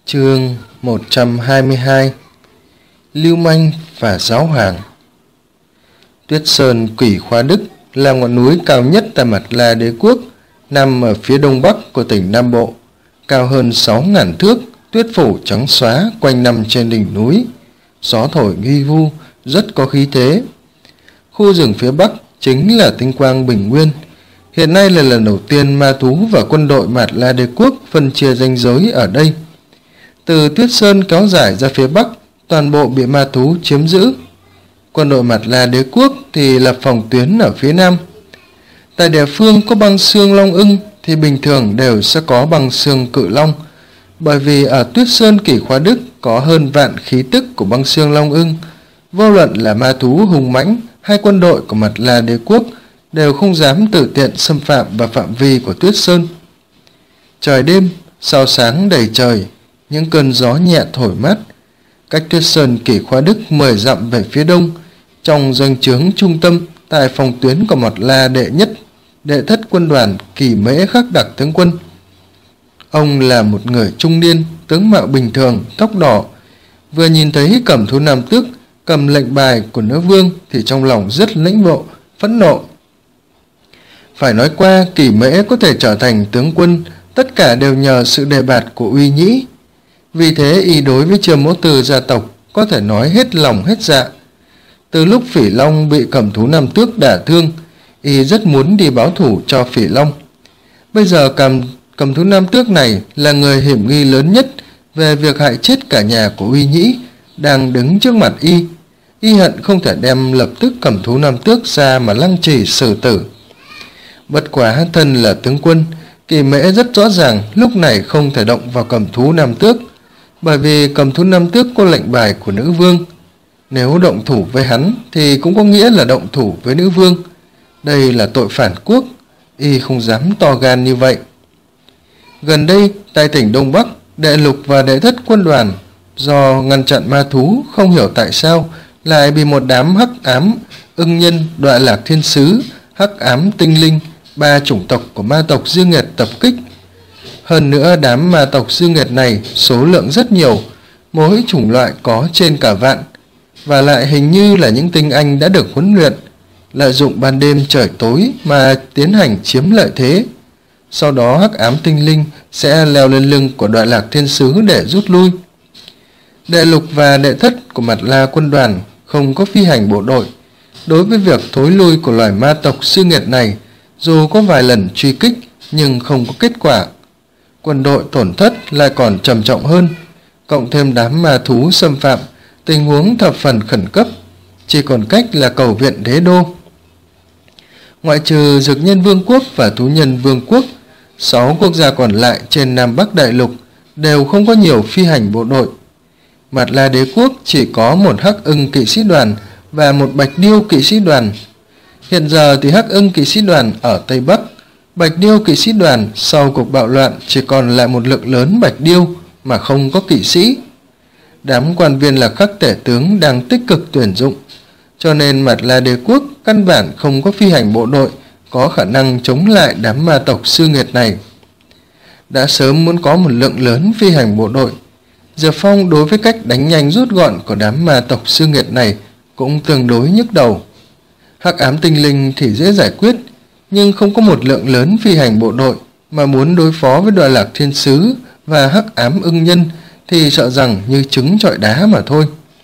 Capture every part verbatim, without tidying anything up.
Chương một trăm hai mươi hai. Lưu manh và giáo hoàng. Tuyết Sơn Quỷ Khóa Đức là ngọn núi cao nhất tại Mạt La Đế quốc, nằm ở phía đông bắc của tỉnh Nam Bộ, cao hơn sáu nghìn thước, tuyết phủ trắng xóa quanh năm trên đỉnh núi, gió thổi nghi vu, rất có khí thế. Khu rừng phía bắc chính là tinh quang Bình Nguyên. Hiện nay là lần đầu tiên ma thú và quân đội Mạt La Đế quốc phân chia ranh giới ở đây. Từ Tuyết Sơn kéo dài ra phía bắc, toàn bộ bị ma thú chiếm giữ. Quân đội Mạt La Đế quốc thì lập phòng tuyến ở phía nam. Tại địa phương có băng xương long ưng thì bình thường đều sẽ có băng xương cự long, bởi vì ở Tuyết Sơn Kỳ Khóa Đức có hơn vạn khí tức của băng xương long ưng. Vô luận là ma thú hùng mãnh hay quân đội của Mạt La Đế quốc đều không dám tự tiện xâm phạm vào phạm vi của Tuyết Sơn. Trời đêm, sao sáng đầy trời, những cơn gió nhẹ thổi mát. Cách Tuyết Sơn Kỳ Khóa Đức mười dặm về phía đông, trong doanh trướng trung tâm tại phòng tuyến của Mạt La đệ nhất đệ thất quân đoàn Kỳ Mễ Khắc Đặc tướng quân. Ông là một người trung niên, tướng mạo bình thường, tóc đỏ. Vừa nhìn thấy Cẩm Thú Nam Tước cầm lệnh bài của nữ vương thì trong lòng rất lĩnh ngộ, phẫn nộ. Phải nói qua, Kỳ Mễ có thể trở thành tướng quân, tất cả đều nhờ sự đề bạt của Uy Nhĩ. Vì thế y đối với Chiêm Mẫu Từ gia tộc có thể nói hết lòng hết dạ. Từ lúc Phỉ Long bị Cẩm Thú Nam Tước đả thương, y rất muốn đi báo thù cho Phỉ Long. Bây giờ cầm, Cẩm Thú Nam Tước này là người hiểm nghi lớn nhất về việc hại chết cả nhà của Uy Nhĩ, đang đứng trước mặt y. Y hận không thể đem lập tức Cẩm Thú Nam Tước ra mà lăng trì xử tử. Bất quá thân là tướng quân, Kỳ Mễ rất rõ ràng lúc này không thể động vào Cẩm Thú Nam Tước, bởi vì Cẩm Thú Nam Tước có lệnh bài của nữ vương. Nếu động thủ với hắn thì cũng có nghĩa là động thủ với nữ vương. Đây là tội phản quốc, y không dám to gan như vậy. Gần đây, tại tỉnh Đông Bắc, đệ lục và đệ thất quân đoàn do ngăn chặn ma thú không hiểu tại sao lại bị một đám hắc ám ưng nhân, Đoạn Lạc Thiên Sứ, hắc ám tinh linh, ba chủng tộc của ma tộc Dương Nghiệt tập kích. Hơn nữa đám ma tộc Dương Nghiệt này số lượng rất nhiều, mỗi chủng loại có trên cả vạn, và lại hình như là những tinh anh đã được huấn luyện, lợi dụng ban đêm trời tối mà tiến hành chiếm lợi thế. Sau đó hắc ám tinh linh sẽ leo lên lưng của Đoạn Lạc Thiên Sứ để rút lui. Đệ lục và đệ thất của Mạt La quân đoàn không có phi hành bộ đội. Đối với việc thối lui của loài ma tộc Dương Nghiệt này, dù có vài lần truy kích nhưng không có kết quả. Quân đội tổn thất lại còn trầm trọng hơn, cộng thêm đám ma thú xâm phạm, tình huống thập phần khẩn cấp, chỉ còn cách là cầu viện đế đô. Ngoại trừ Dược Nhân Vương quốc và Thú Nhân Vương quốc, sáu quốc gia còn lại trên Nam Bắc Đại Lục đều không có nhiều phi hành bộ đội. Mạt La Đế quốc chỉ có một hắc ưng kỵ sĩ đoàn và một bạch điêu kỵ sĩ đoàn. Hiện giờ thì hắc ưng kỵ sĩ đoàn ở Tây Bắc, bạch điêu kỵ sĩ đoàn sau cuộc bạo loạn chỉ còn lại một lượng lớn bạch điêu mà không có kỵ sĩ. Đám quan viên là khắc tể tướng đang tích cực tuyển dụng, cho nên Mạt La Đế quốc căn bản không có phi hành bộ đội có khả năng chống lại đám ma tộc sư nghiệt này. Đã sớm muốn có một lượng lớn phi hành bộ đội, Diệp Phong đối với cách đánh nhanh rút gọn của đám ma tộc sư nghiệt này cũng tương đối nhức đầu. Hắc ám tinh linh thì dễ giải quyết, nhưng không có một lượng lớn phi hành bộ đội mà muốn đối phó với Đoạn Lạc Thiên Sứ và hắc ám ưng nhân thì sợ rằng như trứng trọi đá mà thôi.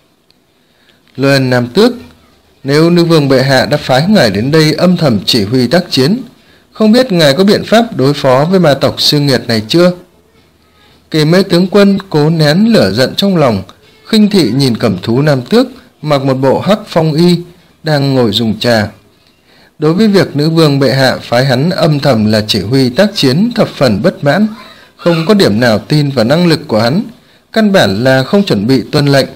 Luân Nam Tước, nếu nữ vương bệ hạ đã phái ngài đến đây âm thầm chỉ huy tác chiến, không biết ngài có biện pháp đối phó với ma tộc sư nghiệt này chưa? Kỳ Mễ tướng quân cố nén lửa giận trong lòng, khinh thị nhìn Cẩm Thú Nam Tước mặc một bộ hắc phong y đang ngồi dùng trà. Đối với việc nữ vương bệ hạ phái hắn âm thầm là chỉ huy tác chiến thập phần bất mãn, không có điểm nào tin vào năng lực của hắn, căn bản là không chuẩn bị tuân lệnh.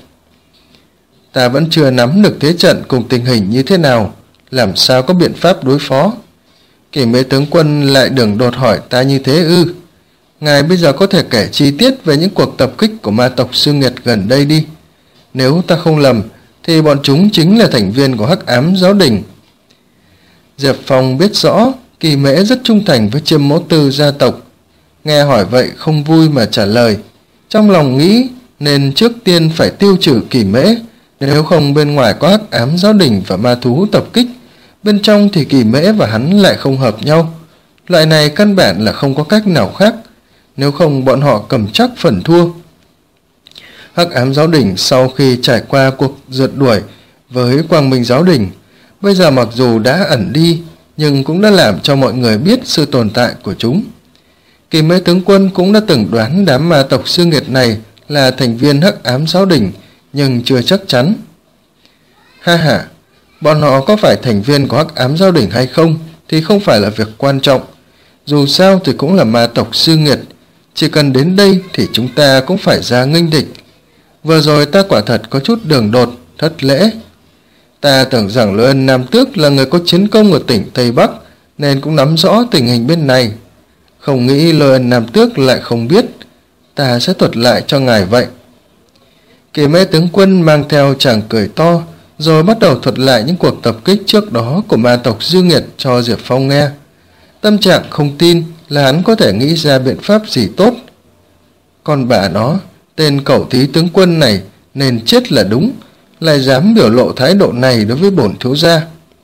Ta vẫn chưa nắm được thế trận cùng tình hình như thế nào, làm sao có biện pháp đối phó? Kỳ Mễ tướng quân lại đường đột hỏi ta như thế ư? Ngài bây giờ có thể kể chi tiết về những cuộc tập kích của ma tộc sư nghiệt gần đây đi. Nếu ta không lầm thì bọn chúng chính là thành viên của hắc ám giáo đình. Diệp Phong biết rõ Kỳ Mễ rất trung thành với Chiêm Mẫu Từ gia tộc, nghe hỏi vậy không vui mà trả lời. trong lòng nghĩ nên trước tiên phải tiêu trừ Kỳ Mễ, nếu không bên ngoài có hắc ám giáo đình và ma thú tập kích, bên trong thì Kỳ Mễ và hắn lại không hợp nhau. Loại này căn bản là không có cách nào khác, nếu không bọn họ cầm chắc phần thua. Hắc ám giáo đình sau khi trải qua cuộc rượt đuổi với Quang Minh giáo đình, bây giờ mặc dù đã ẩn đi nhưng cũng đã làm cho mọi người biết sự tồn tại của chúng. Kỳ Mễ tướng quân cũng đã từng đoán đám ma tộc siêu nghiệt này là thành viên hắc ám giáo đình, nhưng chưa chắc chắn. Ha ha, bọn họ có phải thành viên của hắc ám giáo đình hay không thì không phải là việc quan trọng, dù sao thì cũng là ma tộc siêu nghiệt, chỉ cần đến đây thì chúng ta cũng phải ra nghênh địch. Vừa rồi ta quả thật có chút đường đột, thất lễ. Ta tưởng rằng Lôi Ân Nam Tước là người có chiến công ở tỉnh Tây Bắc nên cũng nắm rõ tình hình bên này, không nghĩ Lôi Ân Nam Tước lại không biết. Ta sẽ thuật lại cho ngài vậy. Kỳ Mễ tướng quân mang theo chàng cười to, rồi bắt đầu thuật lại những cuộc tập kích trước đó của ma tộc dư nghiệt cho Diệp Phong nghe. Tâm trạng không tin là hắn có thể nghĩ ra biện pháp gì tốt. Còn bà nó, tên cẩu thí tướng quân này nên chết là đúng, lại dám biểu lộ thái độ này đối với bổn thiếu gia.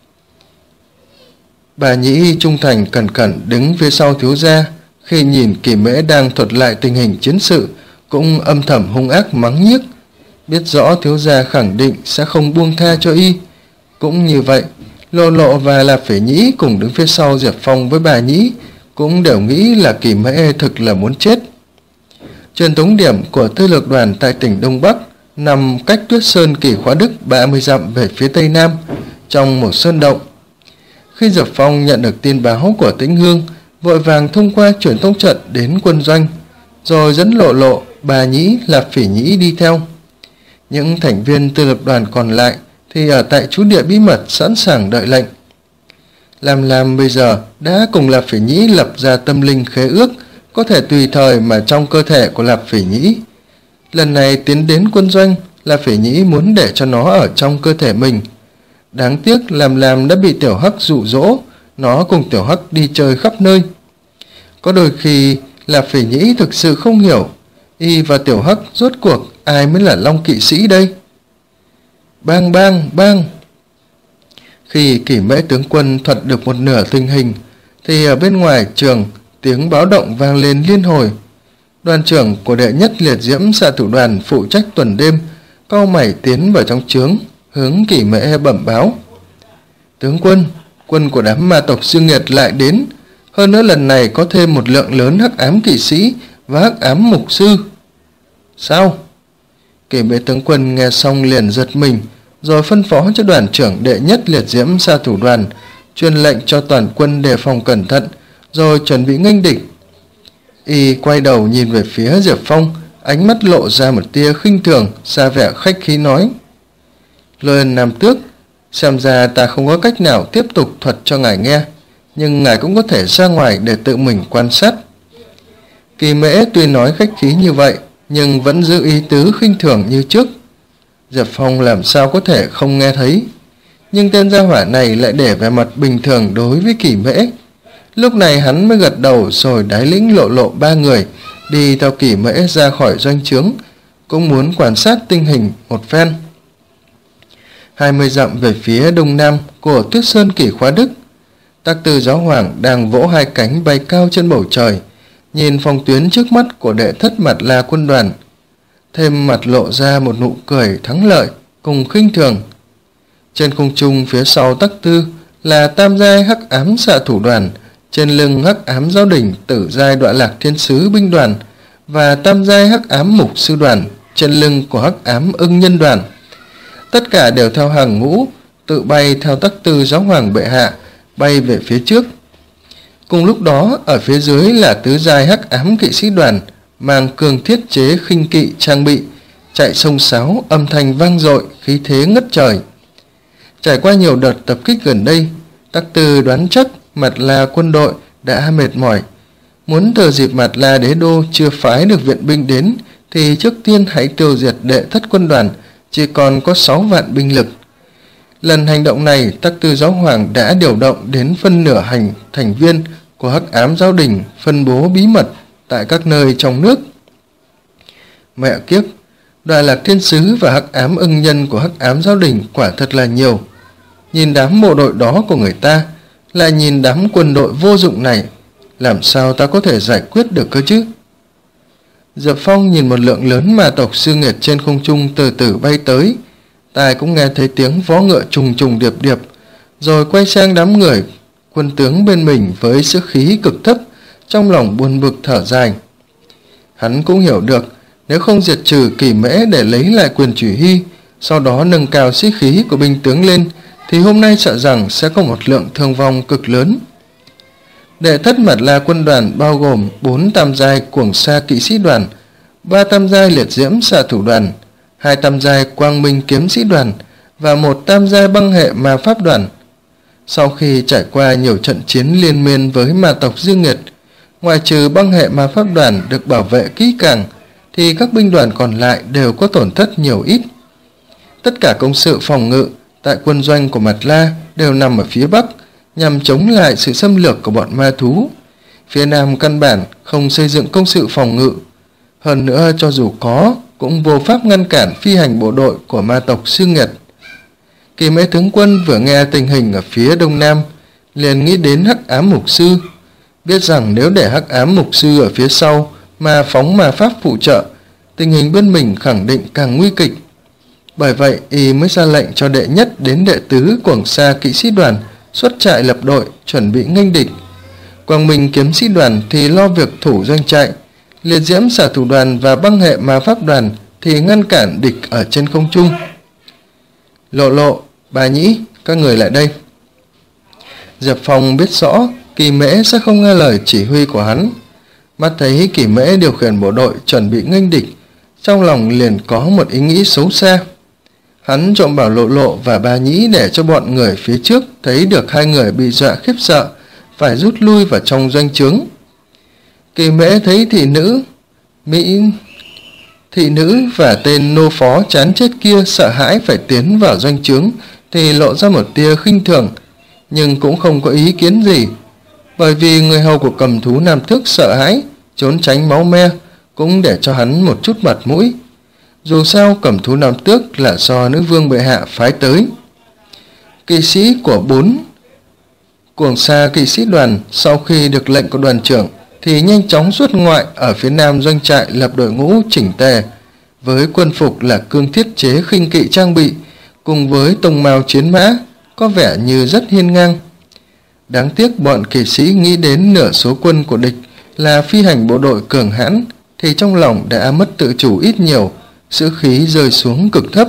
Bà Nhĩ trung thành cẩn cẩn đứng phía sau thiếu gia, khi nhìn Kỳ Mễ đang thuật lại tình hình chiến sự cũng âm thầm hung ác mắng nhiếc, biết rõ thiếu gia khẳng định sẽ không buông tha cho y. Cũng như vậy, Lộ Lộ và Lạp Phỉ Nhĩ cùng đứng phía sau Diệp Phong với bà Nhĩ cũng đều nghĩ là Kỳ Mễ thực là muốn chết. Truyền tống điểm của tư lược đoàn tại tỉnh Đông Bắc nằm cách Tuyết Sơn Kỳ Khóa Đức ba mươi dặm về phía tây nam, trong một sơn động. Khi Diệp Phong nhận được tin báo của Tĩnh Hương, vội vàng thông qua truyền tống trận đến quân doanh, rồi dẫn Lộ Lộ, bà Nhĩ, Lạp Phỉ Nhĩ đi theo. Những thành viên tư lược đoàn còn lại thì ở tại trú địa bí mật sẵn sàng đợi lệnh. Lam Lam bây giờ đã cùng Lạp Phỉ Nhĩ lập ra tâm linh khế ước, có thể tùy thời mà trong cơ thể của Lạp Phỉ Nhĩ. Lần này tiến đến quân doanh, Lạp Phỉ Nhĩ muốn để cho nó ở trong cơ thể mình. Đáng tiếc Lam Lam đã bị Tiểu Hắc dụ dỗ, nó cùng Tiểu Hắc đi chơi khắp nơi. Có đôi khi Lạp Phỉ Nhĩ thực sự không hiểu, y và Tiểu Hắc rốt cuộc ai mới là Long kỵ sĩ đây. Bang bang bang. Khi Kỳ Mễ tướng quân thuật được một nửa tình hình thì ở bên ngoài trường tiếng báo động vang lên liên hồi. Đoàn trưởng của đệ nhất liệt diễm xạ thủ đoàn phụ trách tuần đêm cau mày tiến vào trong trướng, hướng Kỳ Mễ bẩm báo: tướng quân, quân của đám ma tộc siêu nghiệt lại đến, hơn nữa lần này có thêm một lượng lớn hắc ám kỵ sĩ và hắc ám mục sư. Sao? Kỳ Mễ tướng quân nghe xong liền giật mình, rồi phân phó cho đoàn trưởng đệ nhất liệt diễm xạ thủ đoàn truyền lệnh cho toàn quân đề phòng cẩn thận, rồi chuẩn bị nghênh địch. Y quay đầu nhìn về phía Diệp Phong, ánh mắt lộ ra một tia khinh thường, ra vẻ khách khí nói: Lôi Ân Nam Tước, xem ra ta không có cách nào tiếp tục thuật cho ngài nghe, nhưng ngài cũng có thể ra ngoài để tự mình quan sát. Kỳ Mễ tuy nói khách khí như vậy, nhưng vẫn giữ ý tứ khinh thường như trước. Diệp Phong làm sao có thể không nghe thấy, nhưng tên gia hỏa này lại để vẻ mặt bình thường đối với Kỳ Mễ. Lúc này hắn mới gật đầu, rồi đái lĩnh Lộ Lộ ba người đi theo Kỳ Mễ ra khỏi doanh trướng, cũng muốn quan sát tình hình một phen. Hai mươi dặm về phía đông nam của Tuyết Sơn Kỳ Khóa Đức, Tắc Tư Giáo Hoàng đang vỗ hai cánh bay cao trên bầu trời, nhìn phòng tuyến trước mắt của đệ thất Mạt La quân đoàn, thêm mặt lộ ra một nụ cười thắng lợi cùng khinh thường. Trên không trung phía sau Tắc Tư là tam giai hắc ám xạ thủ đoàn, trên lưng hắc ám giáo đình tử giai Đoạn Lạc Thiên Sứ binh đoàn và tam giai hắc ám mục sư đoàn trên lưng của hắc ám ưng nhân đoàn. Tất cả đều theo hàng ngũ tự bay theo Tắc Tư Giáo Hoàng bệ hạ bay về phía trước. Cùng lúc đó ở phía dưới là tứ giai hắc ám kỵ sĩ đoàn mang cường thiết chế khinh kỵ trang bị, chạy sông sáo, âm thanh vang dội, khí thế ngất trời. Trải qua nhiều đợt tập kích gần đây, Tắc Tư đoán chắc Mạt La quân đội đã mệt mỏi, muốn thừa dịp Mạt La đế đô chưa phái được viện binh đến thì trước tiên hãy tiêu diệt đệ thất quân đoàn chỉ còn có sáu vạn binh lực. Lần hành động này, Tắc Tư Giáo Hoàng đã điều động đến phân nửa hành thành viên của hắc ám giáo đình phân bố bí mật tại các nơi trong nước. Mẹ kiếp, Đoạn Lạc Thiên Sứ và hắc ám ưng nhân của hắc ám giáo đình quả thật là nhiều. Nhìn đám bộ đội đó của người ta, lại nhìn đám quân đội vô dụng này, làm sao ta có thể giải quyết được cơ chứ? Diệp Phong nhìn một lượng lớn ma tộc sư nghiệt trên không trung từ từ bay tới, tai cũng nghe thấy tiếng vó ngựa trùng trùng điệp điệp, rồi quay sang đám người quân tướng bên mình với sức khí cực thấp, trong lòng buồn bực thở dài. Hắn cũng hiểu được, nếu không diệt trừ Kỳ Mễ để lấy lại quyền chỉ huy, sau đó nâng cao sĩ khí của binh tướng lên, thì hôm nay sợ rằng sẽ có một lượng thương vong cực lớn. Đệ thất Mạt La quân đoàn bao gồm bốn tam giai Cuồng Sa kỵ sĩ đoàn, ba tam giai Liệt Diễm xạ thủ đoàn, hai tam giai Quang Minh kiếm sĩ đoàn và một tam giai băng hệ ma pháp đoàn. Sau khi trải qua nhiều trận chiến liên miên với ma tộc dương nghiệt, ngoại trừ băng hệ ma pháp đoàn được bảo vệ kỹ càng, thì các binh đoàn còn lại đều có tổn thất nhiều ít. Tất cả công sự phòng ngự tại quân doanh của Mạt La đều nằm ở phía bắc, nhằm chống lại sự xâm lược của bọn ma thú. Phía nam căn bản không xây dựng công sự phòng ngự. Hơn nữa, cho dù có, cũng vô pháp ngăn cản phi hành bộ đội của ma tộc sư nghiệt. Kỳ Mễ tướng quân vừa nghe tình hình ở phía đông nam, liền nghĩ đến hắc ám mục sư, biết rằng nếu để hắc ám mục sư ở phía sau mà phóng ma pháp phụ trợ, tình hình bên mình khẳng định càng nguy kịch. Bởi vậy, y mới ra lệnh cho đệ nhất đến đệ tứ Cuồng Sa kỵ sĩ đoàn xuất trại lập đội, chuẩn bị nghênh địch. Quang Minh kiếm sĩ đoàn thì lo việc thủ doanh trại, Liệt Diễm xạ thủ đoàn và băng hệ ma pháp đoàn thì ngăn cản địch ở trên không trung. Lộ Lộ, Bà Nhĩ, các người lại đây. Diệp Phong biết rõ Kỳ Mễ sẽ không nghe lời chỉ huy của hắn. Mắt thấy Kỳ Mễ điều khiển bộ đội chuẩn bị nghênh địch, trong lòng liền có một ý nghĩ xấu xa. Hắn trộm bảo Lộ Lộ và Bà Nhĩ để cho bọn người phía trước thấy được hai người bị dọa khiếp sợ, phải rút lui vào trong doanh trướng. Kỳ Mễ thấy thị nữ Mỹ thị nữ và tên nô phó chán chết kia sợ hãi phải tiến vào doanh trướng, thì lộ ra một tia khinh thường, nhưng cũng không có ý kiến gì, bởi vì người hầu của cầm thú Nam Tước sợ hãi trốn tránh máu me cũng để cho hắn một chút mặt mũi. Dù sao cầm thú Nam Tước là do nữ vương bệ hạ phái tới. Kỵ sĩ của bốn Cuồng Sa kỵ sĩ đoàn sau khi được lệnh của đoàn trưởng thì nhanh chóng xuất ngoại ở phía nam doanh trại, lập đội ngũ chỉnh tề với quân phục là cương thiết chế khinh kỵ trang bị, cùng với tông mao chiến mã, có vẻ như rất hiên ngang. Đáng tiếc bọn kỵ sĩ nghĩ đến nửa số quân của địch là phi hành bộ đội cường hãn, thì trong lòng đã mất tự chủ ít nhiều, sĩ khí rơi xuống cực thấp.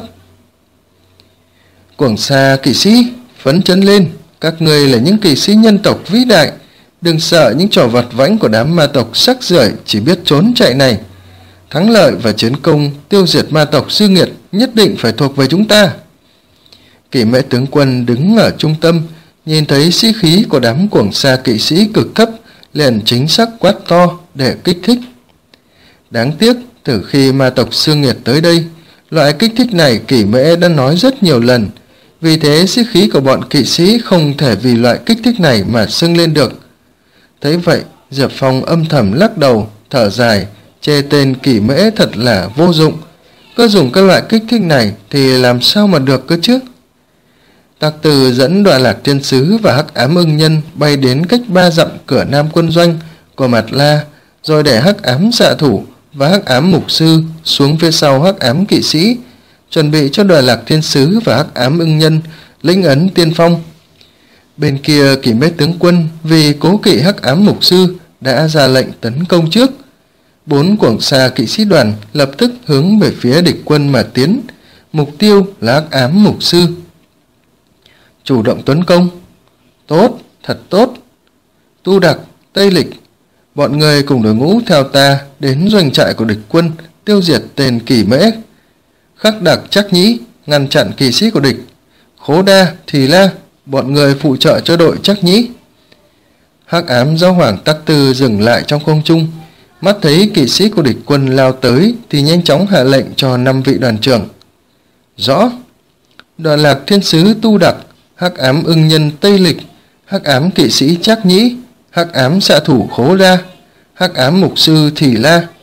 Cuồng Sa kỵ sĩ, phấn chấn lên, các ngươi là những kỵ sĩ nhân tộc vĩ đại, đừng sợ những trò vặt vãnh của đám ma tộc sắc rưởi chỉ biết trốn chạy này. Thắng lợi và chiến công tiêu diệt ma tộc sư nghiệt nhất định phải thuộc về chúng ta. Kỳ Mễ tướng quân đứng ở trung tâm, nhìn thấy sĩ khí của đám Cuồng Sa kỵ sĩ cực thấp, liền chính xác quát to để kích thích. Đáng tiếc, từ khi ma tộc sư nghiệt tới đây, loại kích thích này Kỳ Mễ đã nói rất nhiều lần, vì thế sĩ khí của bọn kỵ sĩ không thể vì loại kích thích này mà sưng lên được. Thấy vậy, Diệp Phong âm thầm lắc đầu, thở dài, chê tên Kỳ Mễ thật là vô dụng. Cứ dùng các loại kích thích này thì làm sao mà được cơ chứ? Tạc Từ dẫn Đoạn Lạc Thiên Sứ và hắc ám ưng nhân bay đến cách ba dặm cửa nam quân doanh của Mạt La, rồi để hắc ám xạ thủ và hắc ám mục sư xuống phía sau hắc ám kỵ sĩ, chuẩn bị cho Đoạn Lạc Thiên Sứ và hắc ám ưng nhân lĩnh ấn tiên phong. Bên kia Kỳ Mễ tướng quân vì cố kỵ hắc ám mục sư đã ra lệnh tấn công trước. Bốn Cuồng Sa kỵ sĩ đoàn lập tức hướng về phía địch quân mà tiến, mục tiêu là hắc ám mục sư. Chủ động tấn công. Tốt, thật tốt. Tu Đặc, Tây Lịch, bọn người cùng đội ngũ theo ta đến doanh trại của địch quân, tiêu diệt tên Kỳ Mễ. Khắc Đặc, Trắc Nhĩ ngăn chặn kỵ sĩ của địch. Khố Đa, Thì La, bọn người phụ trợ cho đội Trắc Nhĩ. Hắc ám giáo hoàng Tắc Tư dừng lại trong không trung, mắt thấy kỵ sĩ của địch quân lao tới thì nhanh chóng hạ lệnh cho năm vị đoàn trưởng. Rõ. Đoạn Lạc Thiên Sứ Tu Đặc, hắc ám ưng nhân Tây Lịch, hắc ám kỵ sĩ Trắc Nhĩ, hắc ám xạ thủ Khố Đa, hắc ám mục sư Thì La,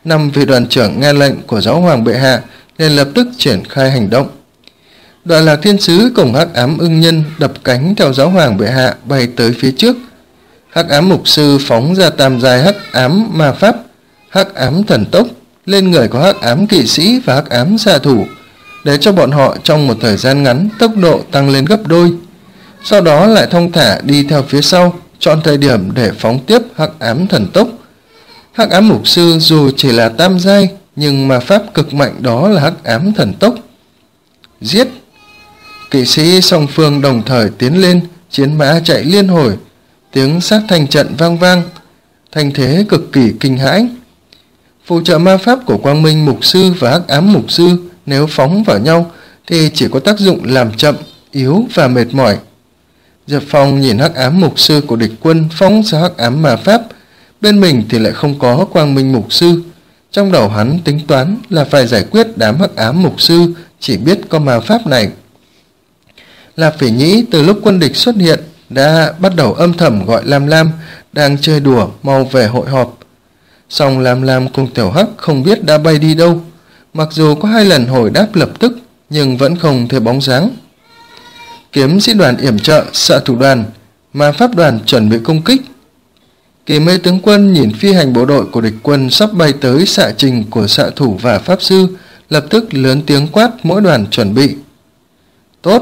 Năm vị đoàn trưởng nghe lệnh của giáo hoàng bệ hạ liền lập tức triển khai hành động. Đoạn Lạc Thiên Sứ cùng Hắc Ám Ưng Nhân đập cánh theo giáo hoàng bệ hạ bay tới phía trước. Hắc Ám Mục Sư phóng ra tam giai Hắc Ám Ma Pháp, Hắc Ám Thần Tốc lên người của Hắc Ám Kỵ Sĩ và Hắc Ám Xạ Thủ, để cho bọn họ trong một thời gian ngắn tốc độ tăng lên gấp đôi. Sau đó lại thong thả đi theo phía sau, chọn thời điểm để phóng tiếp Hắc Ám Thần Tốc. Hắc Ám Mục Sư dù chỉ là tam giai, nhưng ma pháp cực mạnh đó là Hắc Ám Thần Tốc. Giết! Kỵ sĩ song phương đồng thời tiến lên, chiến mã chạy liên hồi, tiếng sát thanh trận vang vang, thanh thế cực kỳ kinh hãi. Phụ trợ ma pháp của Quang Minh Mục Sư và Hắc Ám Mục Sư nếu phóng vào nhau thì chỉ có tác dụng làm chậm, yếu và mệt mỏi. Diệp Phong nhìn Hắc Ám Mục Sư của địch quân phóng ra Hắc Ám Ma Pháp, bên mình thì lại không có Quang Minh Mục Sư. Trong đầu hắn tính toán là phải giải quyết đám Hắc Ám Mục Sư chỉ biết có ma pháp này. Lạp Phỉ Nhĩ từ lúc quân địch xuất hiện đã bắt đầu âm thầm gọi Lam Lam đang chơi đùa mau về hội họp. Song Lam Lam cùng Tiểu Hắc không biết đã bay đi đâu, mặc dù có hai lần hồi đáp lập tức nhưng vẫn không thấy bóng dáng. Kiếm sĩ đoàn yểm trợ, xạ thủ đoàn, ma pháp đoàn chuẩn bị công kích. Kỳ Mê tướng quân nhìn phi hành bộ đội của địch quân sắp bay tới xạ trình của xạ thủ và pháp sư, lập tức lớn tiếng quát mỗi đoàn chuẩn bị. Tốt!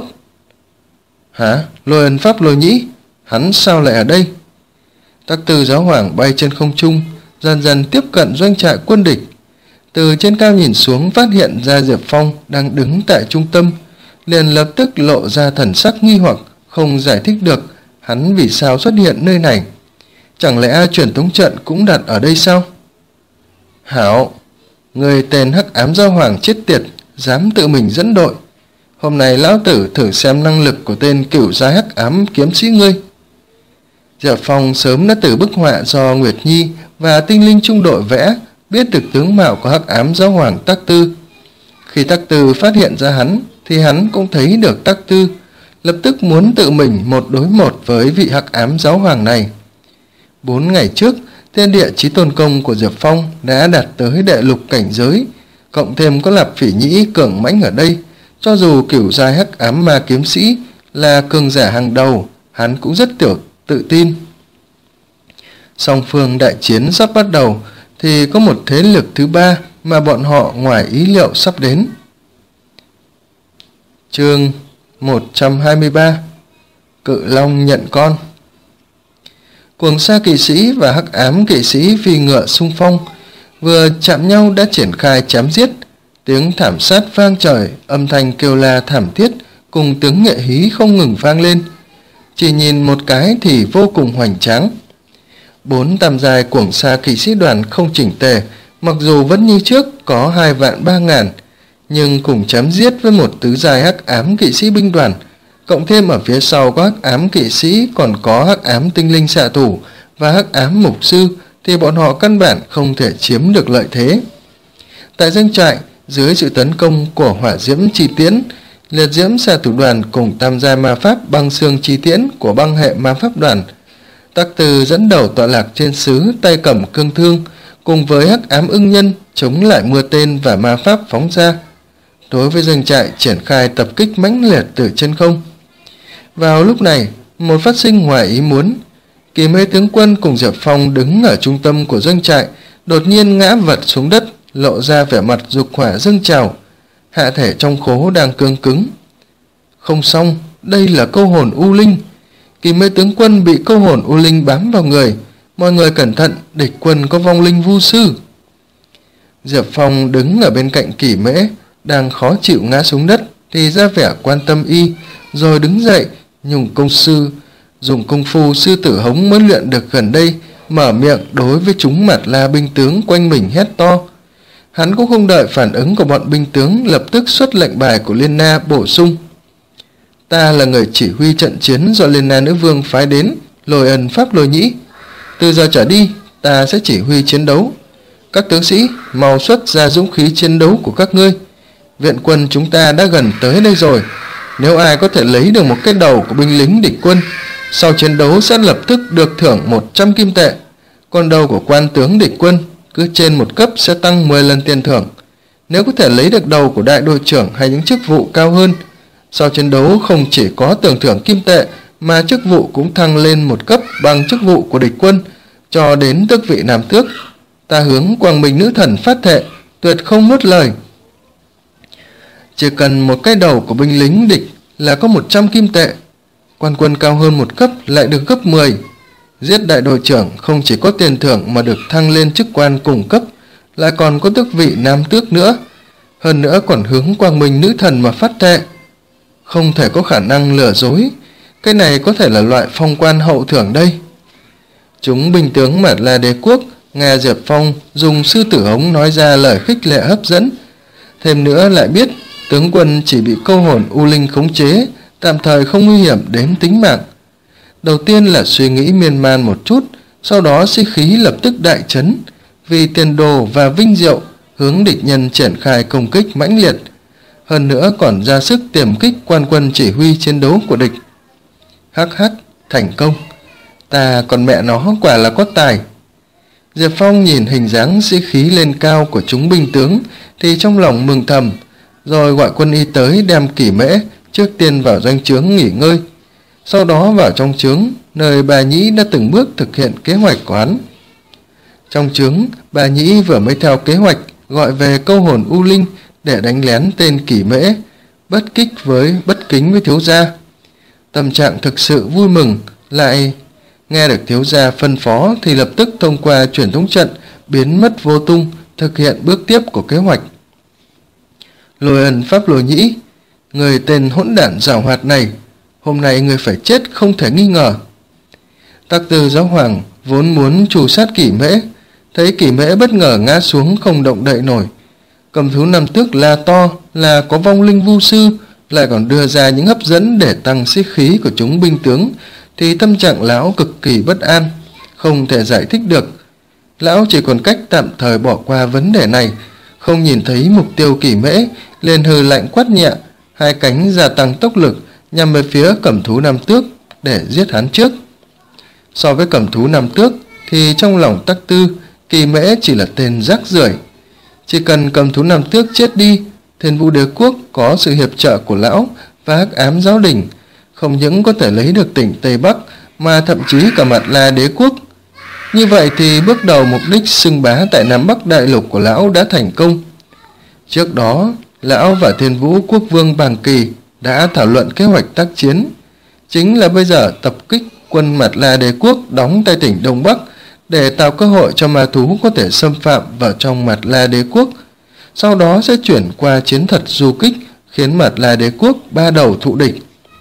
Hả? Lôi Ân Pháp Lôi Nhĩ? Hắn sao lại ở đây? Tắc Tư giáo hoàng bay trên không trung, dần dần tiếp cận doanh trại quân địch. Từ trên cao nhìn xuống phát hiện ra Diệp Phong đang đứng tại trung tâm, liền lập tức lộ ra thần sắc nghi hoặc, không giải thích được hắn vì sao xuất hiện nơi này. Chẳng lẽ truyền tống trận cũng đặt ở đây sao? Hảo! Người tên Hắc Ám giáo hoàng chết tiệt, dám tự mình dẫn đội. Hôm nay lão tử thử xem năng lực của tên cửu giai Hắc Ám kiếm sĩ ngươi. Diệp Phong sớm đã từ bức họa do Nguyệt Nhi và tinh linh trung đội vẽ biết được tướng mạo của Hắc Ám giáo hoàng Tắc Tư. Khi Tắc Tư phát hiện ra hắn thì hắn cũng thấy được Tắc Tư, lập tức muốn tự mình một đối một với vị Hắc Ám giáo hoàng này. Bốn ngày trước, thiên địa chí tôn công của Diệp Phong đã đạt tới đệ lục cảnh giới, cộng thêm có Lạp Phỉ Nhĩ cường mãnh ở đây, cho dù cửu giai Hắc Ám ma kiếm sĩ là cường giả hàng đầu, hắn cũng rất tiểu tự tin. Song phương đại chiến sắp bắt đầu thì có một thế lực thứ ba mà bọn họ ngoài ý liệu sắp đến. Chương một trăm hai mươi ba, Cự Long nhận con. Cuồng Sa kỵ sĩ và Hắc Ám kỵ sĩ phi ngựa xung phong, vừa chạm nhau đã triển khai chém giết. Tiếng thảm sát vang trời, âm thanh kêu la thảm thiết cùng tiếng nghệ hí không ngừng vang lên. Chỉ nhìn một cái thì vô cùng hoành tráng. Bốn tam giai Cuồng Sa kỵ sĩ đoàn không chỉnh tề, mặc dù vẫn như trước có hai vạn ba ngàn, nhưng cùng chém giết với một tứ giai Hắc Ám kỵ sĩ binh đoàn, cộng thêm ở phía sau có Hắc Ám kỵ sĩ còn có Hắc Ám tinh linh xạ thủ và Hắc Ám mục sư, thì bọn họ căn bản không thể chiếm được lợi thế. Tại doanh trại, dưới sự tấn công của hỏa diễm chi tiễn, liệt diễm xạ thủ đoàn cùng tam giai ma pháp băng xương chi tiễn của băng hệ ma pháp đoàn, Tắc Tư dẫn đầu tọa lạc trên sứ tay cầm cương thương, cùng với Hắc Ám ưng nhân chống lại mưa tên và ma pháp phóng ra, đối với doanh trại triển khai tập kích mãnh liệt từ trên không. Vào lúc này, một phát sinh ngoài ý muốn, Kỳ Mê tướng quân cùng Diệp Phong đứng ở trung tâm của doanh trại, đột nhiên ngã vật xuống đất, lộ ra vẻ mặt dục hỏa dâng trào, hạ thể trong khố đang cương cứng. Không xong, đây là câu hồn U Linh. Kỳ Mê tướng quân bị câu hồn U Linh bám vào người, mọi người cẩn thận, địch quân có vong linh vu sư. Diệp Phong đứng ở bên cạnh Kỳ Mễ, đang khó chịu ngã xuống đất thì ra vẻ quan tâm y, rồi đứng dậy, dùng công sư, dùng công phu sư tử hống mới luyện được gần đây, mở miệng đối với chúng Mạt La binh tướng quanh mình hét to. Hắn cũng không đợi phản ứng của bọn binh tướng, lập tức xuất lệnh bài của Liên Na bổ sung. Ta là người chỉ huy trận chiến do Liên Na nữ vương phái đến, Lôi Ân Pháp Lôi Nhĩ. Từ giờ trở đi, ta sẽ chỉ huy chiến đấu. Các tướng sĩ, mau xuất ra dũng khí chiến đấu của các ngươi. Viện quân chúng ta đã gần tới đây rồi. Nếu ai có thể lấy được một cái đầu của binh lính địch quân, sau chiến đấu sẽ lập tức được thưởng một trăm kim tệ. Còn đầu của quan tướng địch quân cứ trên một cấp sẽ tăng mười lần tiền thưởng. Nếu có thể lấy được đầu của đại đội trưởng hay những chức vụ cao hơn, sau chiến đấu không chỉ có tưởng thưởng kim tệ mà chức vụ cũng thăng lên một cấp bằng chức vụ của địch quân cho đến tước vị nam tước. Ta hướng Quang Minh nữ thần phát thệ, tuyệt không nuốt lời. Chỉ cần một cái đầu của binh lính địch là có một trăm kim tệ, quan quân cao hơn một cấp lại được gấp mười. Giết đại đội trưởng không chỉ có tiền thưởng mà được thăng lên chức quan cùng cấp, lại còn có tước vị nam tước nữa. Hơn nữa còn hướng Quang Minh nữ thần mà phát thệ, không thể có khả năng lừa dối. Cái này có thể là loại phong quan hậu thưởng đây. Chúng binh tướng Mạt La Đế quốc nghe Diệp Phong dùng sư tử hống nói ra lời khích lệ hấp dẫn, thêm nữa lại biết tướng quân chỉ bị câu hồn u linh khống chế, tạm thời không nguy hiểm đến tính mạng. Đầu tiên là suy nghĩ miên man một chút, sau đó sĩ khí lập tức đại chấn, vì tiền đồ và vinh diệu hướng địch nhân triển khai công kích mãnh liệt, hơn nữa còn ra sức tiềm kích quan quân chỉ huy chiến đấu của địch. Hắc hắc, thành công, ta còn mẹ nó quả là có tài. Diệp Phong nhìn hình dáng sĩ khí lên cao của chúng binh tướng thì trong lòng mừng thầm, rồi gọi quân y tới đem Kỷ Mễ trước tiên vào doanh trướng nghỉ ngơi, sau đó vào trong trướng nơi bà Nhĩ đã từng bước thực hiện kế hoạch của hắn. Trong trướng, bà Nhĩ vừa mới theo kế hoạch gọi về câu hồn u linh để đánh lén tên Kỷ Mễ, bất kích với bất kính với thiếu gia. Tâm trạng thực sự vui mừng, lại nghe được thiếu gia phân phó thì lập tức thông qua truyền thống trận biến mất vô tung, thực hiện bước tiếp của kế hoạch. Lôi Ân Pháp Lôi Nhĩ, người tên hỗn đản giảo hoạt này, hôm nay người phải chết không thể nghi ngờ. Tắc Tư giáo hoàng vốn muốn trù sát Kỷ Mễ, thấy Kỷ Mễ bất ngờ ngã xuống không động đậy nổi. Cầm thú năm tước la to là có vong linh vu sư, lại còn đưa ra những hấp dẫn để tăng sĩ khí của chúng binh tướng, thì tâm trạng lão cực kỳ bất an, không thể giải thích được. Lão chỉ còn cách tạm thời bỏ qua vấn đề này, không nhìn thấy mục tiêu Kỷ Mễ, liền hừ lạnh quát nhẹ, hai cánh gia tăng tốc lực nhằm về phía cầm thú năm tước để giết hắn trước. So với cầm thú năm tước thì trong lòng Tắc Tư, Kỷ Mễ chỉ là tên rác rưởi. Chỉ cần cầm thú năm tước chết đi, Thiên Vũ Đế quốc có sự hiệp trợ của lão và Hắc Ám giáo đình, không những có thể lấy được tỉnh Tây Bắc mà thậm chí cả Mạt La Đế quốc. Như vậy thì bước đầu mục đích xưng bá tại Nam Bắc Đại Lục của lão đã thành công. Trước đó, lão và Thiên Vũ quốc vương Bàng Kỳ đã thảo luận kế hoạch tác chiến, chính là bây giờ tập kích quân Mạt La Đế quốc đóng tại tỉnh Đông Bắc để tạo cơ hội cho ma thú có thể xâm phạm vào trong Mạt La Đế quốc, sau đó sẽ chuyển qua chiến thuật du kích, khiến Mạt La Đế quốc ba đầu thụ địch.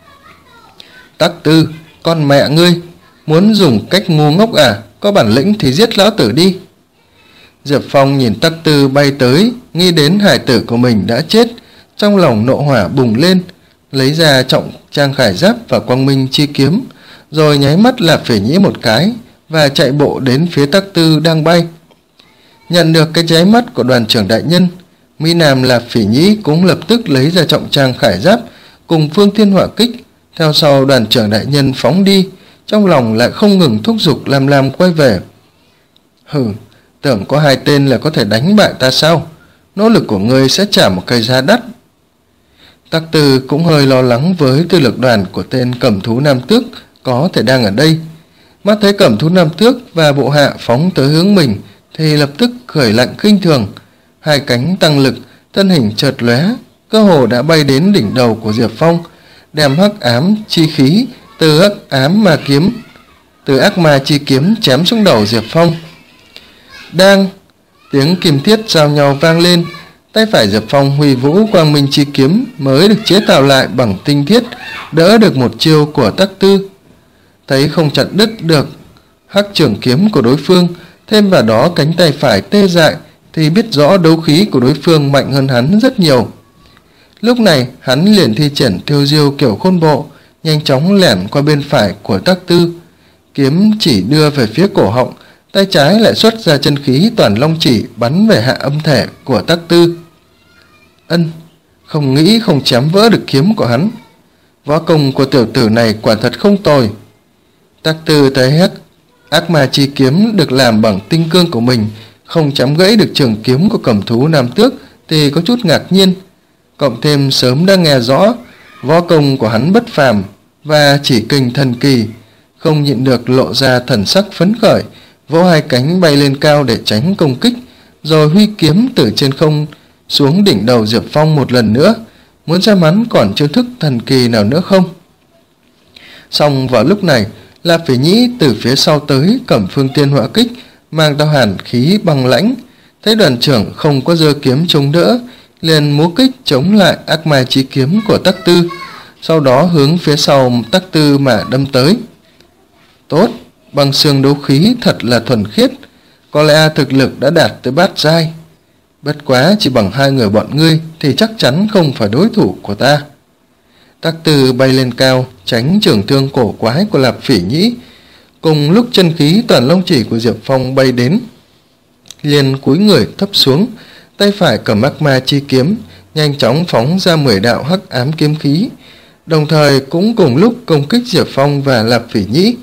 Tắc Tư, con mẹ ngươi, muốn dùng cách ngu ngốc à? Có bản lĩnh thì giết lão tử đi. Diệp Phong nhìn Tắc Tư bay tới, nghĩ đến hải tử của mình đã chết, trong lòng nộ hỏa bùng lên, lấy ra trọng trang khải giáp và quang minh chi kiếm, rồi nháy mắt là Phỉ Nhĩ một cái và chạy bộ đến phía Tắc Tư đang bay. Nhận được cái cháy mắt của đoàn trưởng đại nhân, Mỹ Nam là Phỉ Nhĩ cũng lập tức lấy ra trọng trang khải giáp cùng phương thiên hỏa kích, theo sau đoàn trưởng đại nhân phóng đi, trong lòng lại không ngừng thúc giục Lam Lam quay về. Hừ, tưởng có hai tên là có thể đánh bại ta sao? Nỗ lực của ngươi sẽ trả một cái giá đắt. Tắc Tư cũng hơi lo lắng với tư lực đoàn của tên Cẩm Thú Nam Tước có thể đang ở đây. Mắt thấy Cẩm Thú Nam Tước và bộ hạ phóng tới hướng mình thì lập tức khởi lạnh khinh thường, hai cánh tăng lực, thân hình chợt lóe, cơ hồ đã bay đến đỉnh đầu của Diệp Phong, đem hắc ám chi khí từ hắc ám ma kiếm, từ ác ma chi kiếm chém xuống đầu Diệp Phong. Đang tiếng kim thiết giao nhau vang lên, tay phải Diệp Phong huy vũ quang minh chi kiếm mới được chế tạo lại bằng tinh thiết, đỡ được một chiêu của Tắc Tư. Thấy không chặn đứt được hắc trường kiếm của đối phương, thêm vào đó cánh tay phải tê dại, thì biết rõ đấu khí của đối phương mạnh hơn hắn rất nhiều. Lúc này hắn liền thi triển Tiêu Diêu kiểu khôn bộ, nhanh chóng lẻn qua bên phải của Tắc Tư, kiếm chỉ đưa về phía cổ họng, tay trái lại xuất ra chân khí toàn long chỉ bắn về hạ âm thể của Tắc Tư. Ân, không nghĩ không chém vỡ được kiếm của hắn. Võ công của tiểu tử này quả thật không tồi. Tắc Tư thấy hét ác ma chi kiếm được làm bằng tinh cương của mình không chém gãy được trường kiếm của cầm thú nam tước thì có chút ngạc nhiên, cộng thêm sớm đã nghe rõ võ công của hắn bất phàm và chỉ kình thần kỳ, không nhịn được lộ ra thần sắc phấn khởi, vỗ hai cánh bay lên cao để tránh công kích, rồi huy kiếm từ trên không xuống đỉnh đầu Diệp Phong một lần nữa, muốn xem hắn còn chiêu thức thần kỳ nào nữa không. Xong vào lúc này, Lạp Phỉ Nhĩ từ phía sau tới cầm Phương Tiên Họa Kích, mang theo hàn khí băng lãnh, thấy đoàn trưởng không có giơ kiếm chống đỡ, liền múa kích chống lại ác ma chí kiếm của Tắc Tư, sau đó hướng phía sau Tắc Tư mà đâm tới. Tốt, băng xương đấu khí thật là thuần khiết, có lẽ thực lực đã đạt tới bát giai. Bất quá chỉ bằng hai người bọn ngươi thì chắc chắn không phải đối thủ của ta. Tắc Tư bay lên cao, tránh trường thương cổ quái của Lạp Phỉ Nhĩ. Cùng lúc chân khí toàn long chỉ của Diệp Phong bay đến, liền cúi người thấp xuống, tay phải cầm ác ma chi kiếm, nhanh chóng phóng ra mười đạo hắc ám kiếm khí, đồng thời cũng cùng lúc công kích Diệp Phong và Lạp Phỉ Nhĩ.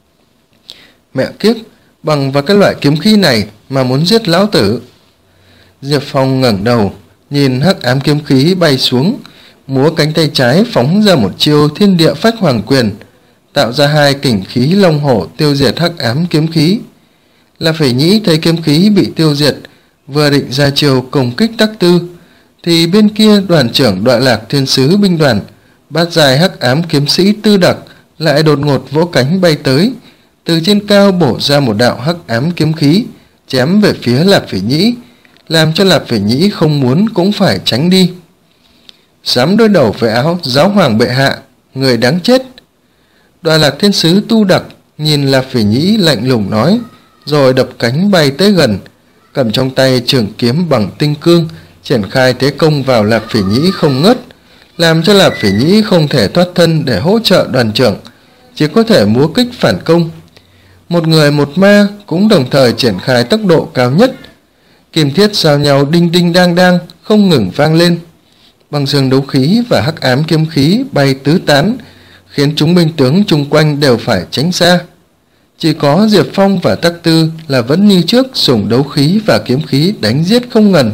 Mẹ kiếp, bằng vào cái loại kiếm khí này mà muốn giết lão tử. Diệp Phong ngẩng đầu, nhìn hắc ám kiếm khí bay xuống, múa cánh tay trái phóng ra một chiêu thiên địa phách hoàng quyền, tạo ra hai kình khí long hổ tiêu diệt hắc ám kiếm khí. Lạp Phỉ Nhĩ thấy kiếm khí bị tiêu diệt, vừa định ra chiêu công kích Tắc Tư, thì bên kia đoàn trưởng Đoạn Lạc Thiên Sứ binh đoàn, bát giai hắc ám kiếm sĩ Tư Đặc lại đột ngột vỗ cánh bay tới, từ trên cao bổ ra một đạo hắc ám kiếm khí, chém về phía Lạp Phỉ Nhĩ, làm cho Lạp Phỉ Nhĩ không muốn cũng phải tránh đi. Dám đối đầu với áo giáo hoàng bệ hạ, người đáng chết. Đoạn Lạc Thiên Sứ Tu Đặc nhìn Lạp Phỉ Nhĩ lạnh lùng nói, rồi đập cánh bay tới gần, cầm trong tay trường kiếm bằng tinh cương, triển khai thế công vào Lạp Phỉ Nhĩ không ngớt, làm cho Lạp Phỉ Nhĩ không thể thoát thân để hỗ trợ đoàn trưởng, chỉ có thể múa kích phản công. Một người một ma cũng đồng thời triển khai tốc độ cao nhất, kim thiết giao nhau đinh đinh đang đang không ngừng vang lên, băng xương đấu khí và hắc ám kiếm khí bay tứ tán, khiến chúng binh tướng chung quanh đều phải tránh xa. Chỉ có Diệp Phong và Tắc Tư là vẫn như trước dùng đấu khí và kiếm khí đánh giết không ngần.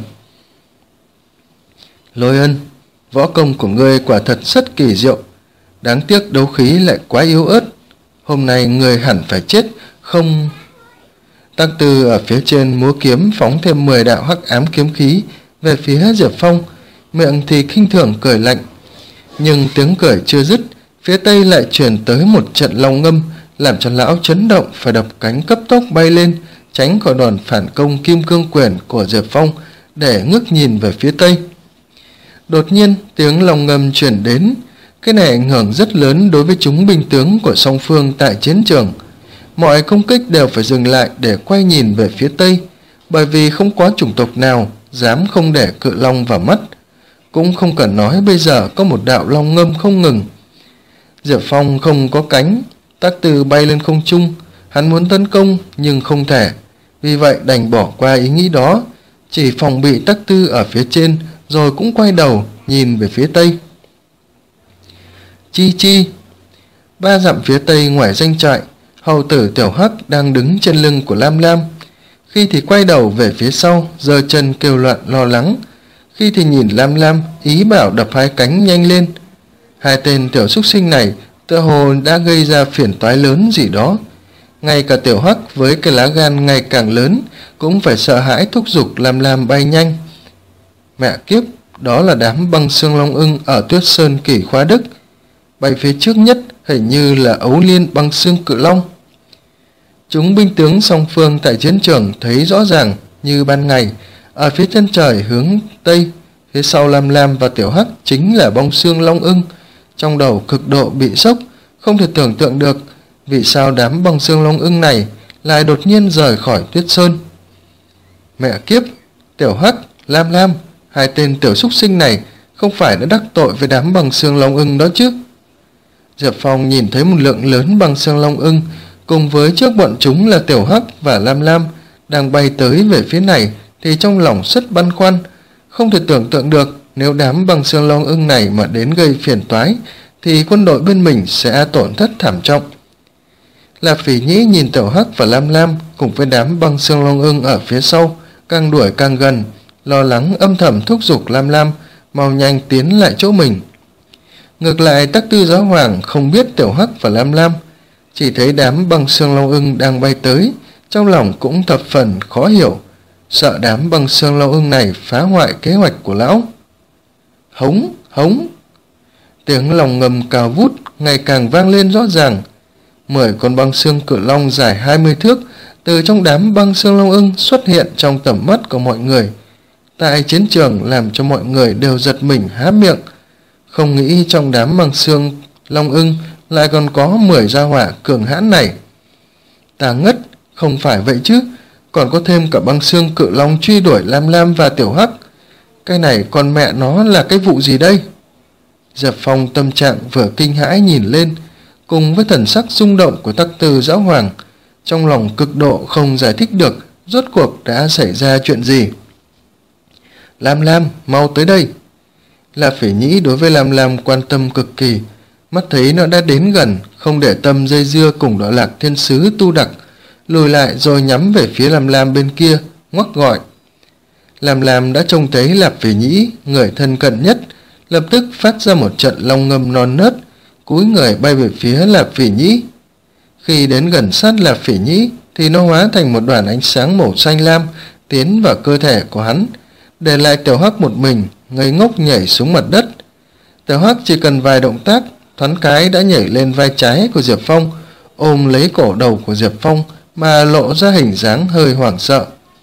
Lôi Ân, võ công của ngươi quả thật rất kỳ diệu, đáng tiếc đấu khí lại quá yếu ớt, hôm nay ngươi hẳn phải chết, không... Tắc Tư ở phía trên múa kiếm phóng thêm mười đạo hắc ám kiếm khí về phía Diệp Phong, miệng thì khinh thường cười lạnh. Nhưng tiếng cười chưa dứt, phía tây lại truyền tới một trận long ngâm, làm cho lão chấn động phải đập cánh cấp tốc bay lên, tránh khỏi đòn phản công kim cương quyền của Diệp Phong để ngước nhìn về phía tây. Đột nhiên tiếng long ngâm truyền đến, cái này ảnh hưởng rất lớn đối với chúng binh tướng của song phương tại chiến trường. Mọi công kích đều phải dừng lại để quay nhìn về phía tây, bởi vì không có chủng tộc nào dám không để cự long vào mắt. Cũng không cần nói bây giờ có một đạo long ngâm không ngừng. Diệp Phong không có cánh, Tắc Tư bay lên không trung, hắn muốn tấn công nhưng không thể, vì vậy đành bỏ qua ý nghĩ đó, chỉ phòng bị Tắc Tư ở phía trên, rồi cũng quay đầu nhìn về phía tây. Chi chi, ba dặm phía tây ngoài doanh trại, hầu tử Tiểu Hắc đang đứng trên lưng của Lam Lam, khi thì quay đầu về phía sau, giơ chân kêu loạn lo lắng, khi thì nhìn Lam Lam ý bảo đập hai cánh nhanh lên. Hai tên tiểu súc sinh này tựa hồ đã gây ra phiền toái lớn gì đó, ngay cả Tiểu Hắc với cái lá gan ngày càng lớn cũng phải sợ hãi thúc giục Lam Lam bay nhanh. Mẹ kiếp, đó là đám băng xương long ưng ở Tuyết Sơn Kỷ Khóa Đức, bay phía trước nhất hình như là Ấu Liên băng xương cự long. Chúng binh tướng song phương tại chiến trường thấy rõ ràng như ban ngày, ở phía chân trời hướng tây, phía sau Lam Lam và Tiểu Hắc chính là băng xương long ưng. Trong đầu cực độ bị sốc, không thể tưởng tượng được vì sao đám băng xương long ưng này lại đột nhiên rời khỏi Tuyết Sơn. Mẹ kiếp, Tiểu Hắc, Lam Lam, hai tên tiểu súc sinh này không phải đã đắc tội với đám băng xương long ưng đó chứ? Diệp Phong nhìn thấy một lượng lớn băng xương long ưng cùng với trước bọn chúng là Tiểu Hắc và Lam Lam đang bay tới về phía này, thì trong lòng rất băn khoăn, không thể tưởng tượng được nếu đám băng xương long ưng này mà đến gây phiền toái thì quân đội bên mình sẽ tổn thất thảm trọng. Lạp Phỉ Nhĩ nhìn Tiểu Hắc và Lam Lam cùng với đám băng xương long ưng ở phía sau, càng đuổi càng gần, lo lắng âm thầm thúc giục Lam Lam mau nhanh tiến lại chỗ mình. Ngược lại Tắc Tư Giáo Hoàng không biết Tiểu Hắc và Lam Lam, chỉ thấy đám băng xương long ưng đang bay tới, trong lòng cũng thập phần khó hiểu, sợ đám băng xương long ưng này phá hoại kế hoạch của lão. Hống, hống. Tiếng lòng ngầm cao vút ngày càng vang lên rõ ràng. Mười con băng xương cự long dài hai mươi thước từ trong đám băng xương long ưng xuất hiện trong tầm mắt của mọi người. Tại chiến trường làm cho mọi người đều giật mình há miệng, không nghĩ trong đám băng xương long ưng lại còn có mười gia hỏa cường hãn này. Ta ngất, không phải vậy chứ, còn có thêm cả băng xương cự long truy đuổi Lam Lam và Tiểu Hắc. Cái này con mẹ nó là cái vụ gì đây? Diệp Phong tâm trạng vừa kinh hãi nhìn lên, cùng với thần sắc rung động của Tắc Tư Giáo Hoàng, trong lòng cực độ không giải thích được rốt cuộc đã xảy ra chuyện gì. Lam Lam, mau tới đây. Lạp Phỉ Nhĩ đối với Lam Lam quan tâm cực kỳ, mắt thấy nó đã đến gần, không để tâm dây dưa cùng Đọa Lạc Thiên Sứ Tu Đặc, lùi lại rồi nhắm về phía Lam Lam bên kia, ngoắc gọi. Lam Lam đã trông thấy Lạp Phỉ Nhĩ, người thân cận nhất, lập tức phát ra một trận long ngâm non nớt, cúi người bay về phía Lạp Phỉ Nhĩ. Khi đến gần sát Lạp Phỉ Nhĩ thì nó hóa thành một đoàn ánh sáng màu xanh lam tiến vào cơ thể của hắn, để lại Tiểu Hắc một mình ngây ngốc nhảy xuống mặt đất. Tiểu Hắc chỉ cần vài động tác, thoáng cái đã nhảy lên vai trái của Diệp Phong, ôm lấy cổ đầu của Diệp Phong mà lộ ra hình dáng hơi hoảng sợ.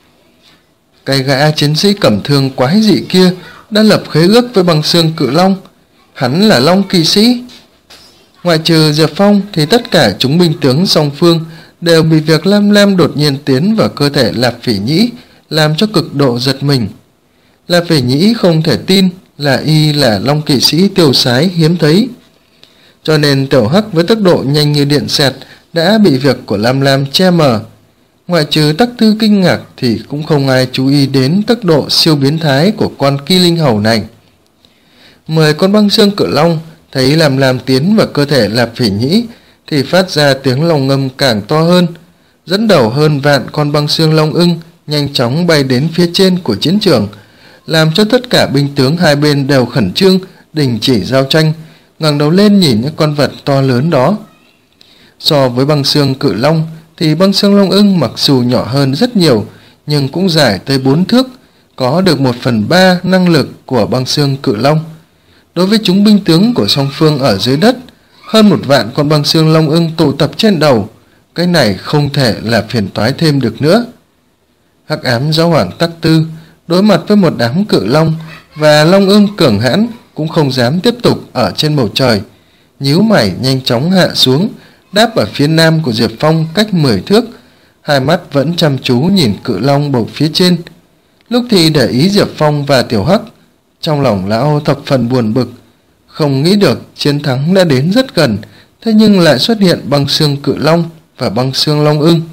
Cái gã chiến sĩ cầm thương quái dị kia đã lập khế ước với băng xương cự long, hắn là Long Kỵ Sĩ. Ngoại trừ Diệp Phong thì tất cả chúng binh tướng song phương đều bị việc Lam Lam đột nhiên tiến vào cơ thể Lạp Phỉ Nhĩ làm cho cực độ giật mình. Lạp Phỉ Nhĩ không thể tin là y là Long Kỵ Sĩ tiêu sái hiếm thấy, cho nên Tiểu Hắc với tốc độ nhanh như điện xẹt đã bị việc của Lam Lam che mờ. Ngoại trừ Tắc Tư kinh ngạc thì cũng không ai chú ý đến tốc độ siêu biến thái của con Ki Linh Hầu này. Mười con băng xương cự long thấy Lam Lam tiến vào cơ thể Lạp Phỉ Nhĩ thì phát ra tiếng long ngâm càng to hơn, dẫn đầu hơn vạn con băng xương long ưng nhanh chóng bay đến phía trên của chiến trường, làm cho tất cả binh tướng hai bên đều khẩn trương đình chỉ giao tranh, ngẩng đầu lên nhìn những con vật to lớn đó. So với băng xương cự long thì băng xương long ưng mặc dù nhỏ hơn rất nhiều nhưng cũng dài tới bốn thước, có được một phần ba năng lực của băng xương cự long. Đối với chúng binh tướng của song phương ở dưới đất, hơn một vạn con băng xương long ưng tụ tập trên đầu, cái này không thể là phiền toái thêm được nữa. Hắc Ám Giáo Hoàng Tắc Tư đối mặt với một đám cự long và long ưng cường hãn cũng không dám tiếp tục ở trên bầu trời, nhíu mày nhanh chóng hạ xuống, đáp ở phía nam của Diệp Phong cách mười thước, hai mắt vẫn chăm chú nhìn cự long bầu phía trên. Lúc thì để ý Diệp Phong và Tiểu Hắc, trong lòng lão thập phần buồn bực, không nghĩ được chiến thắng đã đến rất gần, thế nhưng lại xuất hiện băng xương cự long và băng xương long ưng.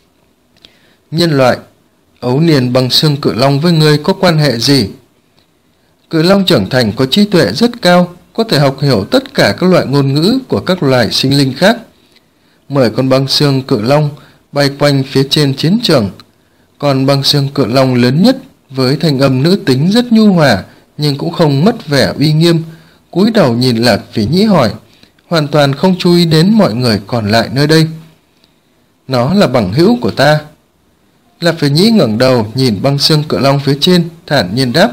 Nhân loại, ấu niên băng xương cự long với ngươi có quan hệ gì? Cự long trưởng thành có trí tuệ rất cao, có thể học hiểu tất cả các loại ngôn ngữ của các loài sinh linh khác. Mười con băng xương cự long bay quanh phía trên chiến trường, còn băng xương cự long lớn nhất với thanh âm nữ tính rất nhu hòa nhưng cũng không mất vẻ uy nghiêm, cúi đầu nhìn Lạp Phỉ Nhĩ hỏi, hoàn toàn không chú ý đến mọi người còn lại nơi đây. Nó là bằng hữu của ta. Lạp Phỉ Nhĩ ngẩng đầu nhìn băng xương cự long phía trên, thản nhiên đáp.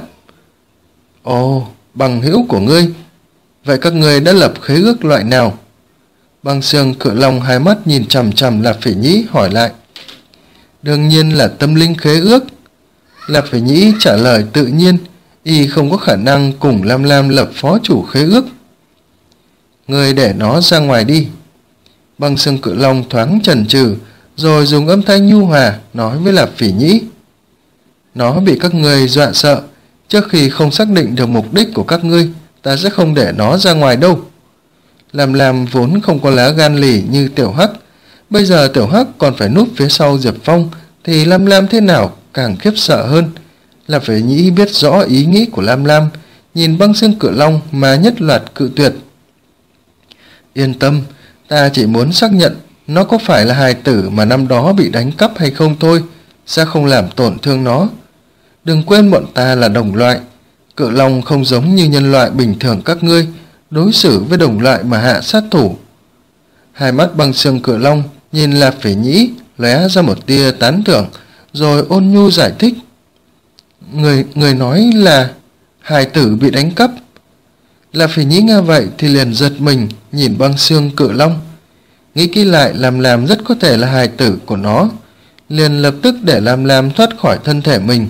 Ồ, bằng hữu của ngươi. Vậy các ngươi đã lập khế ước loại nào? Băng xương cự long hai mắt nhìn chằm chằm Lạp Phỉ Nhĩ hỏi lại. Đương nhiên là tâm linh khế ước. Lạp Phỉ Nhĩ trả lời tự nhiên, y không có khả năng cùng Lam Lam lập phó chủ khế ước. Ngươi để nó ra ngoài đi. Băng xương cự long thoáng chần chừ, rồi dùng âm thanh nhu hòa nói với Lạp Phỉ Nhĩ. Nó bị các ngươi dọa sợ, trước khi không xác định được mục đích của các ngươi, ta sẽ không để nó ra ngoài đâu. Lam Lam vốn không có lá gan lì như Tiểu Hắc, bây giờ Tiểu Hắc còn phải núp phía sau Diệp Phong, thì Lam Lam thế nào càng khiếp sợ hơn. Lạp Phỉ Nhĩ biết rõ ý nghĩ của Lam Lam, nhìn băng xương cự long mà nhất loạt cự tuyệt. Yên tâm, ta chỉ muốn xác nhận nó có phải là hài tử mà năm đó bị đánh cắp hay không thôi, sẽ không làm tổn thương nó. Đừng quên bọn ta là đồng loại, cự long không giống như nhân loại bình thường các ngươi, đối xử với đồng loại mà hạ sát thủ. Hai mắt băng xương cự long nhìn Lạp Phỉ Nhĩ lóe ra một tia tán thưởng, rồi ôn nhu giải thích. Người, người nói là hài tử bị đánh cắp. Lạp Phỉ Nhĩ nghe vậy thì liền giật mình nhìn băng xương cự long. Nghĩ kỹ lại, Lam Lam rất có thể là hài tử của nó, liền lập tức để Lam Lam thoát khỏi thân thể mình.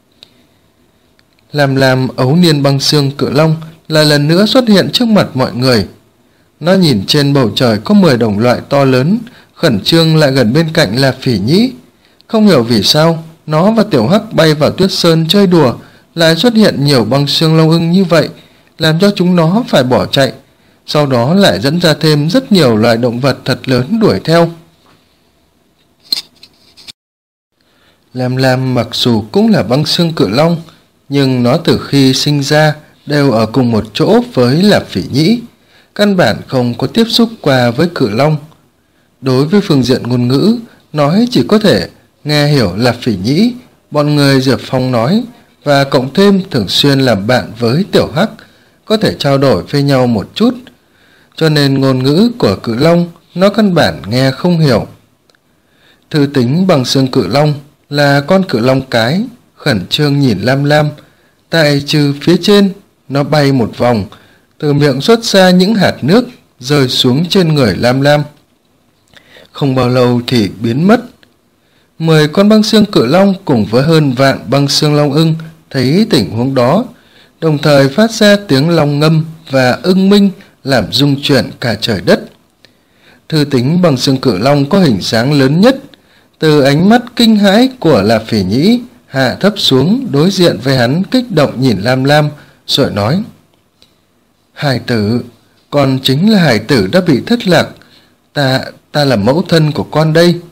Lam Lam ấu niên băng xương cự long lại lần nữa xuất hiện trước mặt mọi người. Nó nhìn trên bầu trời có mười đồng loại to lớn, khẩn trương lại gần bên cạnh Lạp Phỉ Nhĩ. Không hiểu vì sao nó và Tiểu Hắc bay vào Tuyết Sơn chơi đùa lại xuất hiện nhiều băng xương long ưng như vậy, làm cho chúng nó phải bỏ chạy, sau đó lại dẫn ra thêm rất nhiều loài động vật thật lớn đuổi theo. Lam Lam mặc dù cũng là băng xương cự long, nhưng nó từ khi sinh ra đều ở cùng một chỗ với Lạp Phỉ Nhĩ, căn bản không có tiếp xúc qua với cự long. Đối với phương diện ngôn ngữ, nói chỉ có thể nghe hiểu Lạp Phỉ Nhĩ, bọn người Diệp Phong nói, và cộng thêm thường xuyên làm bạn với Tiểu Hắc, có thể trao đổi với nhau một chút, cho nên ngôn ngữ của cự long nó căn bản nghe không hiểu. Thư Tính bằng xương cự long là con cự long cái, khẩn trương nhìn Lam Lam. Tại trừ phía trên, nó bay một vòng, từ miệng xuất ra những hạt nước rơi xuống trên người Lam Lam. Không bao lâu thì biến mất. Mười con băng xương cự long cùng với hơn vạn băng xương long ưng thấy tình huống đó, đồng thời phát ra tiếng long ngâm và ưng minh làm rung chuyển cả trời đất. Thư Tính bằng xương cự long có hình dáng lớn nhất, từ ánh mắt kinh hãi của Lạp Phỉ Nhĩ hạ thấp xuống, đối diện với hắn kích động nhìn Lam Lam, rồi nói: Hải tử, con chính là hải tử đã bị thất lạc, ta ta là mẫu thân của con đây.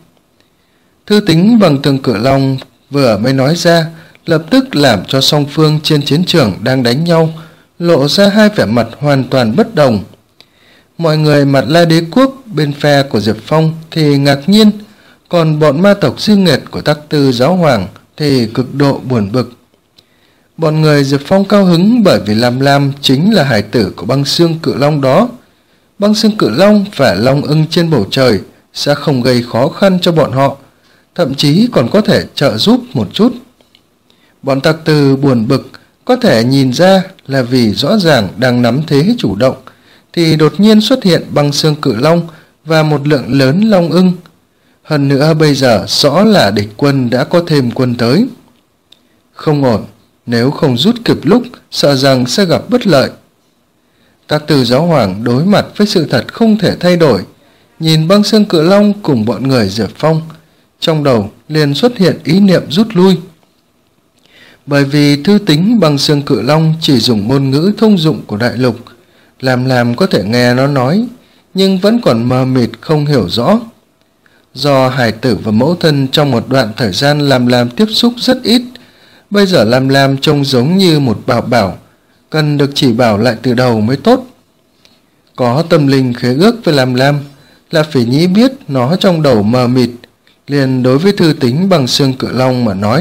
Thư Tính bằng tường cự long vừa mới nói ra, lập tức làm cho song phương trên chiến trường đang đánh nhau lộ ra hai vẻ mặt hoàn toàn bất đồng. Mọi người Mặt La Đế Quốc bên phe của Diệp Phong thì ngạc nhiên, còn bọn ma tộc Dương Nghiệt của Tắc Tư Giáo Hoàng thì cực độ buồn bực. Bọn người Diệp Phong cao hứng bởi vì Lam Lam chính là hải tử của băng xương cự long đó. Băng xương cự long và long ưng trên bầu trời sẽ không gây khó khăn cho bọn họ, thậm chí còn có thể trợ giúp một chút. Bọn Tắc Tư buồn bực có thể nhìn ra là vì rõ ràng đang nắm thế chủ động, thì đột nhiên xuất hiện băng xương cự long và một lượng lớn long ưng. Hơn nữa bây giờ rõ là địch quân đã có thêm quân tới. Không ổn, nếu không rút kịp lúc, sợ rằng sẽ gặp bất lợi. Tắc Tư Giáo Hoàng đối mặt với sự thật không thể thay đổi, nhìn băng xương cự long cùng bọn người Diệp Phong, trong đầu liền xuất hiện ý niệm rút lui. Bởi vì Thư Tính bằng xương cự long chỉ dùng ngôn ngữ thông dụng của đại lục, làm làm có thể nghe nó nói, nhưng vẫn còn mờ mịt không hiểu rõ. Do hải tử và mẫu thân trong một đoạn thời gian làm làm tiếp xúc rất ít, bây giờ Lam Lam trông giống như một bảo bảo, cần được chỉ bảo lại từ đầu mới tốt. Có tâm linh khế ước với Lam Lam, Lạp Phỉ Nhĩ biết nó trong đầu mờ mịt, liền đối với Thư Tính bằng xương cự long mà nói: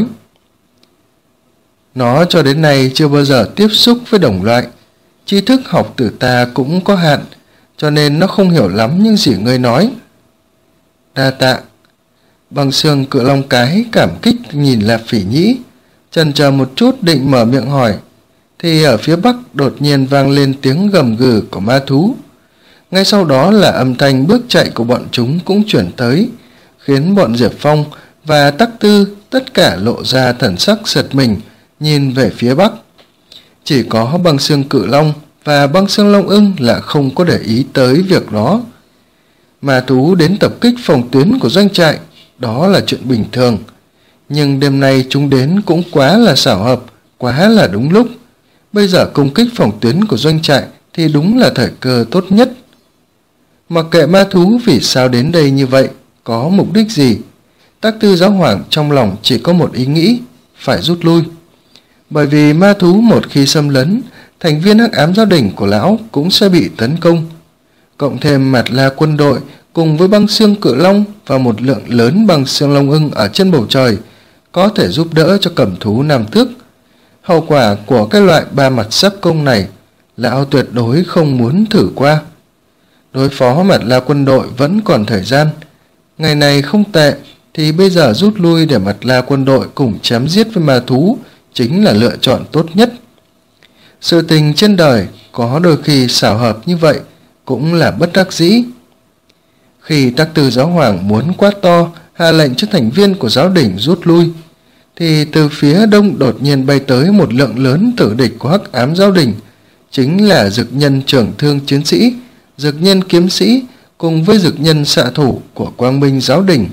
Nó cho đến nay chưa bao giờ tiếp xúc với đồng loại, tri thức học từ ta cũng có hạn, cho nên nó không hiểu lắm những gì ngươi nói. Đa tạ. Băng xương cự long cái cảm kích nhìn Lạp Phỉ Nhĩ, chần chờ một chút định mở miệng hỏi, thì ở phía bắc đột nhiên vang lên tiếng gầm gừ của ma thú. Ngay sau đó là âm thanh bước chạy của bọn chúng cũng chuyển tới, khiến bọn Diệp Phong và Tắc Tư tất cả lộ ra thần sắc giật mình, nhìn về phía bắc. Chỉ có băng xương cự long và băng xương long ưng là không có để ý tới việc đó. Ma thú đến tập kích phòng tuyến của doanh trại, đó là chuyện bình thường, nhưng đêm nay chúng đến cũng quá là xảo hợp, quá là đúng lúc. Bây giờ công kích phòng tuyến của doanh trại thì đúng là thời cơ tốt nhất. Mặc kệ ma thú vì sao đến đây như vậy, có mục đích gì, Tắc Tư Giáo Hoàng trong lòng chỉ có một ý nghĩ, phải rút lui. Bởi vì ma thú một khi xâm lấn, thành viên Hắc Ám Giáo Đình của lão cũng sẽ bị tấn công. Cộng thêm Mạt La quân đội cùng với băng xương cự long và một lượng lớn băng xương long ưng ở trên bầu trời có thể giúp đỡ cho cẩm thú Nam Tước. Hậu quả của cái loại ba mặt giáp công này lão tuyệt đối không muốn thử qua. Đối phó Mạt La quân đội vẫn còn thời gian, ngày này không tệ thì bây giờ rút lui để Mạt La quân đội cùng chém giết với ma thú chính là lựa chọn tốt nhất. Sự tình trên đời có đôi khi xảo hợp như vậy cũng là bất đắc dĩ. Khi Tắc Tư giáo hoàng muốn quát to hạ lệnh cho thành viên của giáo đình rút lui, thì từ phía đông đột nhiên bay tới một lượng lớn tử địch của Hắc Ám giáo đình, chính là dực nhân trưởng thương chiến sĩ, dực nhân kiếm sĩ cùng với dực nhân xạ thủ của Quang Minh giáo đình.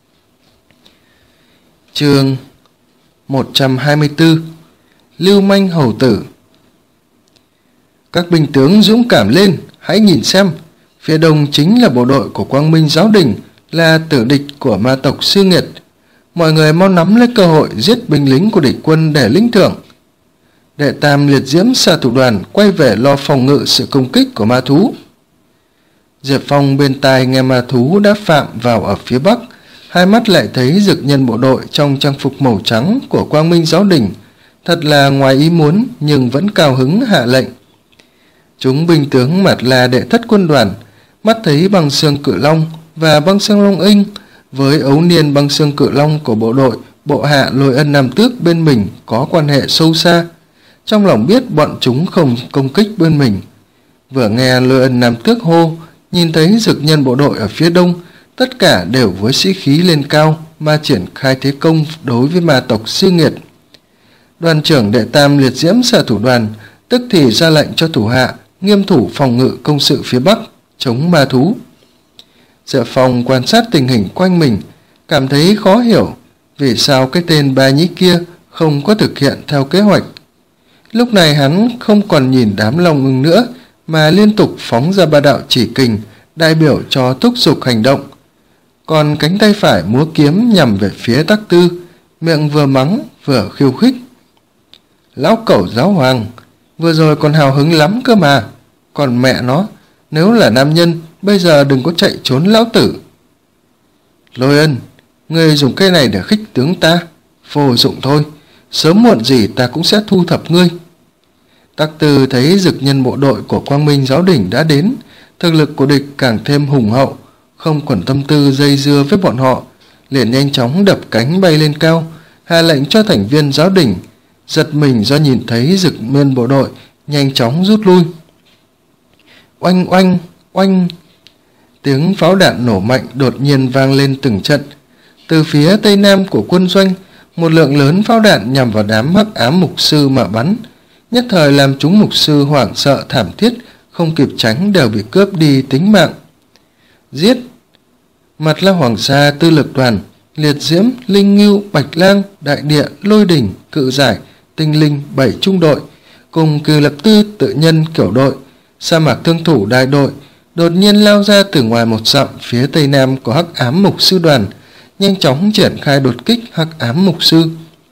Chương một trăm hai mươi tư. Lưu manh hầu tử. Các binh tướng dũng cảm lên, hãy nhìn xem, phía đông chính là bộ đội của Quang Minh giáo đình, là tử địch của ma tộc Sư Nghiệt. Mọi người mau nắm lấy cơ hội giết binh lính của địch quân để lĩnh thưởng. Đệ tam liệt diễm xạ thủ đoàn quay về lo phòng ngự sự công kích của ma thú. Diệp Phong bên tai nghe ma thú đã phạm vào ở phía bắc, hai mắt lại thấy dực nhân bộ đội trong trang phục màu trắng của Quang Minh giáo đình, thật là ngoài ý muốn nhưng vẫn cao hứng hạ lệnh. Chúng binh tướng Mạt La đệ thất quân đoàn mắt thấy băng xương cự long và băng xương long inh với ấu niên băng xương cự long của bộ đội bộ hạ Lôi Ân Nam Tước bên mình có quan hệ sâu xa, trong lòng biết bọn chúng không công kích bên mình. Vừa nghe Lôi Ân Nam Tước hô, nhìn thấy dực nhân bộ đội ở phía đông, tất cả đều với sĩ khí lên cao mà triển khai thế công đối với ma tộc Sư Nghiệt. Đoàn trưởng đệ tam liệt diễm xạ thủ đoàn tức thì ra lệnh cho thủ hạ nghiêm thủ phòng ngự công sự phía bắc chống ma thú. Diệp Phong quan sát tình hình quanh mình, cảm thấy khó hiểu vì sao cái tên Ba Nhĩ kia không có thực hiện theo kế hoạch. Lúc này hắn không còn nhìn đám long ưng nữa mà liên tục phóng ra ba đạo chỉ kình đại biểu cho thúc giục hành động, còn cánh tay phải múa kiếm nhằm về phía Tắc Tư, miệng vừa mắng vừa khiêu khích. Lão cẩu giáo hoàng, vừa rồi còn hào hứng lắm cơ mà, còn mẹ nó, nếu là nam nhân bây giờ đừng có chạy trốn lão tử. Lôi Ân, ngươi dùng cây này để khích tướng ta, vô dụng thôi, sớm muộn gì ta cũng sẽ thu thập ngươi. Tắc Tư thấy dực nhân bộ đội của Quang Minh giáo đình đã đến, thực lực của địch càng thêm hùng hậu, không còn tâm tư dây dưa với bọn họ, liền nhanh chóng đập cánh bay lên cao, hạ lệnh cho thành viên giáo đình giật mình do nhìn thấy dực nhân bộ đội nhanh chóng rút lui. Oanh oanh oanh, tiếng pháo đạn nổ mạnh đột nhiên vang lên từng trận. Từ phía tây nam của quân doanh, một lượng lớn pháo đạn nhằm vào đám Hắc Ám mục sư mà bắn, nhất thời làm chúng mục sư hoảng sợ thảm thiết, không kịp tránh đều bị cướp đi tính mạng. Giết! Mạt La hoàng gia tư lực đoàn, liệt diễm, linh ngưu, bạch lang, đại địa, lôi đỉnh, cự giải, tinh linh bảy trung đội cùng cừu lập tư tự nhân kiểu đội, sa mạc thương thủ đại đội đột nhiên lao ra từ ngoài một dặm phía tây nam của Hắc Ám mục sư đoàn, nhanh chóng triển khai đột kích Hắc Ám mục sư.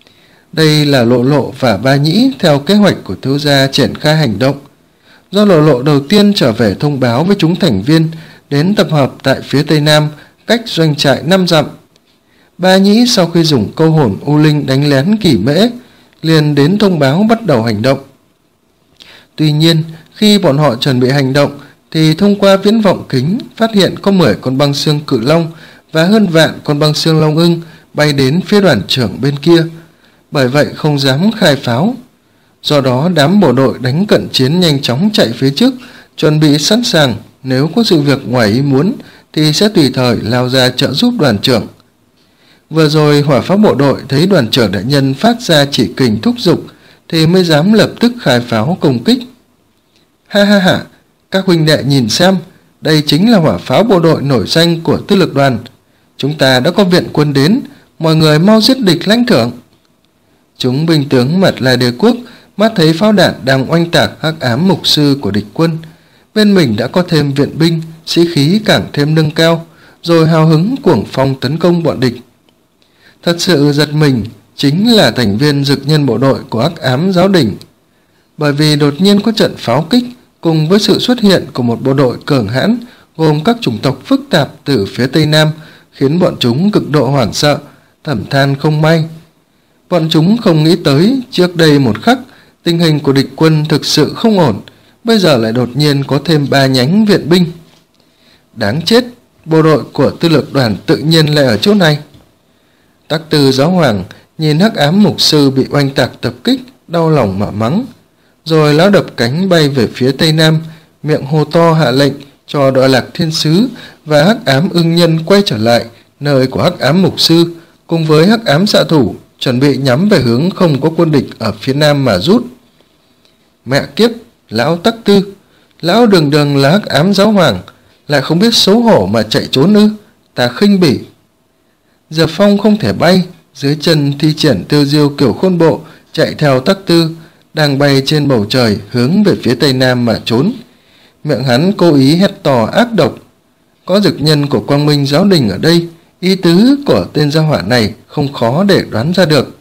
Đây là Lộ Lộ và Ba Nhĩ theo kế hoạch của thiếu gia triển khai hành động. Do Lộ Lộ đầu tiên trở về thông báo với chúng thành viên đến tập hợp tại phía tây nam cách doanh trại năm dặm. Ba Nhĩ sau khi dùng câu hồn U Linh đánh lén Kỷ Mễ liền đến thông báo bắt đầu hành động. Tuy nhiên khi bọn họ chuẩn bị hành động thì thông qua viễn vọng kính phát hiện có mười con băng xương cự long và hơn vạn con băng xương long ưng bay đến phía đoàn trưởng bên kia, bởi vậy không dám khai pháo. Do đó đám bộ đội đánh cận chiến nhanh chóng chạy phía trước, chuẩn bị sẵn sàng nếu có sự việc ngoài ý muốn thì sẽ tùy thời lao ra trợ giúp đoàn trưởng. Vừa rồi hỏa pháo bộ đội thấy đoàn trưởng đại nhân phát ra chỉ kình thúc giục thì mới dám lập tức khai pháo công kích. Ha ha ha, các huynh đệ nhìn xem, đây chính là hỏa pháo bộ đội nổi danh của tư lực đoàn. Chúng ta đã có viện quân đến, mọi người mau giết địch lãnh thưởng. Chúng binh tướng Mạt La đế quốc mắt thấy pháo đạn đang oanh tạc Hắc Ám mục sư của địch quân, bên mình đã có thêm viện binh, sĩ khí càng thêm nâng cao, rồi hào hứng cuồng phong tấn công bọn địch. Thật sự giật mình chính là thành viên dực nhân bộ đội của Hắc Ám giáo đình, bởi vì đột nhiên có trận pháo kích cùng với sự xuất hiện của một bộ đội cường hãn gồm các chủng tộc phức tạp từ phía Tây Nam, khiến bọn chúng cực độ hoảng sợ, thầm than không may. Bọn chúng không nghĩ tới trước đây một khắc tình hình của địch quân thực sự không ổn, bây giờ lại đột nhiên có thêm ba nhánh viện binh. Đáng chết, bộ đội của tư lược đoàn tự nhiên lại ở chỗ này. Tắc Tư giáo hoàng nhìn Hắc Ám mục sư bị oanh tạc tập kích, đau lòng mà mắng. Rồi lão đập cánh bay về phía Tây Nam, miệng hô to hạ lệnh cho Đoạn Lạc Thiên Sứ và Hắc Ám ưng nhân quay trở lại nơi của Hắc Ám mục sư cùng với Hắc Ám xạ thủ, chuẩn bị nhắm về hướng không có quân địch ở phía Nam mà rút. Mẹ kiếp, lão Tắc Tư, lão đường đường là Hắc Ám giáo hoàng, lại không biết xấu hổ mà chạy trốn ư? Ta khinh bỉ. Diệp Phong không thể bay, dưới chân thi triển tiêu diêu kiểu khôn bộ, chạy theo Tắc Tư đang bay trên bầu trời hướng về phía Tây Nam mà trốn. Miệng hắn cố ý hét to ác độc. Có dực nhân của Quang Minh giáo đình ở đây, ý tứ của tên gia hỏa này không khó để đoán ra được.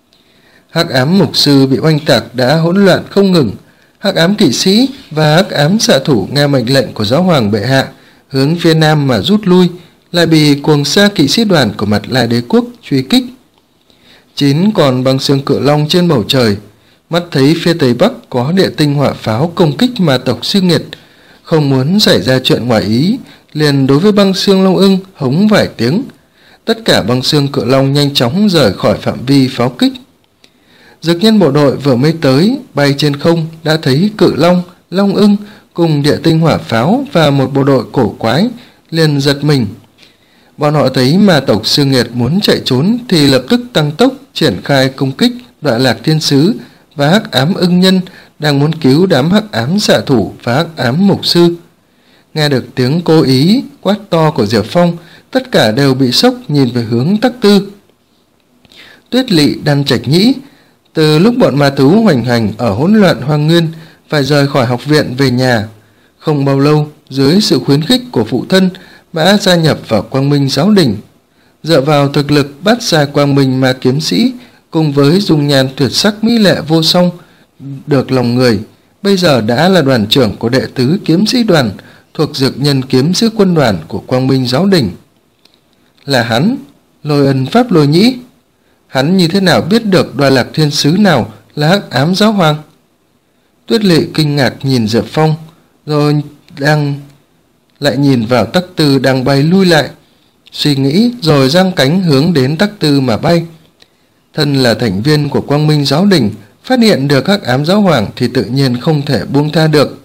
Hắc Ám mục sư bị oanh tạc đã hỗn loạn không ngừng. Hắc Ám kỵ sĩ và Hắc Ám xạ thủ nghe mệnh lệnh của giáo hoàng bệ hạ hướng phía Nam mà rút lui, lại bị cuồng sa kỵ sĩ đoàn của Mặt Lại Đế quốc truy kích. Chín con băng xương cự long trên bầu trời mắt thấy phía Tây Bắc có địa tinh hỏa pháo công kích ma tộc siêu nghiệt, không muốn xảy ra chuyện ngoài ý, liền đối với băng xương long ưng hống vài tiếng. Tất cả băng xương cự long nhanh chóng rời khỏi phạm vi pháo kích. Dực nhân bộ đội vừa mới tới, bay trên không đã thấy cự long, long ưng cùng địa tinh hỏa pháo và một bộ đội cổ quái, liền giật mình. Bọn họ thấy ma tộc siêu nghiệt muốn chạy trốn thì lập tức tăng tốc triển khai công kích Đoạn Lạc Thiên Sứ và Hắc Ám ưng nhân đang muốn cứu đám Hắc Ám xạ thủ và Hắc Ám mục sư. Nghe được tiếng cố ý quát to của Diệp Phong, tất cả đều bị sốc nhìn về hướng Tắc Tư. Tuyết Lỵ Đan Trạch Nhĩ, từ lúc bọn ma thú hoành hành ở hỗn loạn hoang nguyên phải rời khỏi học viện về nhà, không bao lâu dưới sự khuyến khích của phụ thân đã gia nhập vào Quang Minh giáo đình. Dựa vào thực lực bắt ra Quang Minh ma kiếm sĩ cùng với dung nhan tuyệt sắc mỹ lệ vô song được lòng người, bây giờ đã là đoàn trưởng của đệ tứ kiếm sĩ đoàn thuộc dược nhân kiếm sĩ quân đoàn của Quang Minh giáo đình. Là hắn, Lôi Ân Pháp Lôi Nhĩ. Hắn như thế nào biết được Đoạn Lạc Thiên Sứ nào là Hắc Ám giáo hoàng? Tuyết Lệ kinh ngạc nhìn Diệp Phong, rồi đang lại nhìn vào Tắc Tư đang bay lui lại, suy nghĩ rồi giang cánh hướng đến Tắc Tư mà bay. Thân là thành viên của Quang Minh giáo đình, phát hiện được Hắc Ám giáo hoàng thì tự nhiên không thể buông tha được.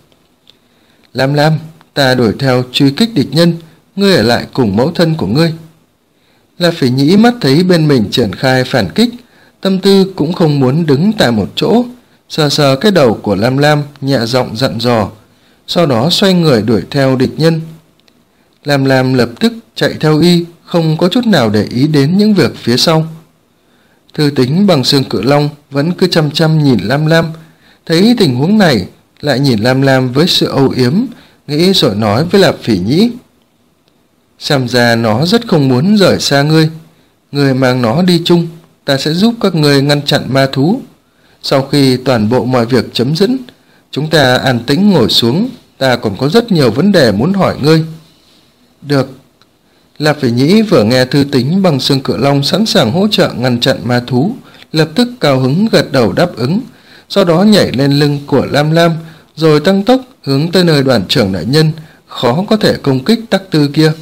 Lam Lam, ta đuổi theo truy kích địch nhân, ngươi ở lại cùng mẫu thân của ngươi. La Phỉ Nhĩ mắt thấy bên mình triển khai phản kích, tâm tư cũng không muốn đứng tại một chỗ, sờ sờ cái đầu của Lam Lam, nhẹ giọng dặn dò, sau đó xoay người đuổi theo địch nhân. Lam Lam lập tức chạy theo y, không có chút nào để ý đến những việc phía sau. Thư Tính bằng xương cự long vẫn cứ chăm chăm nhìn Lam Lam, thấy tình huống này lại nhìn Lam Lam với sự âu yếm, nghĩ rồi nói với La Phỉ Nhĩ, xem ra nó rất không muốn rời xa ngươi, ngươi mang nó đi chung, ta sẽ giúp các ngươi ngăn chặn ma thú. Sau khi toàn bộ mọi việc chấm dứt, chúng ta an tĩnh ngồi xuống, ta còn có rất nhiều vấn đề muốn hỏi ngươi. Được. La Phỉ Nhĩ vừa nghe Thư Tính bằng xương cự long sẵn sàng hỗ trợ ngăn chặn ma thú, lập tức cao hứng gật đầu đáp ứng, sau đó nhảy lên lưng của Lam Lam, rồi tăng tốc hướng tới nơi đoàn trưởng đại nhân khó có thể công kích Tắc Tư kia.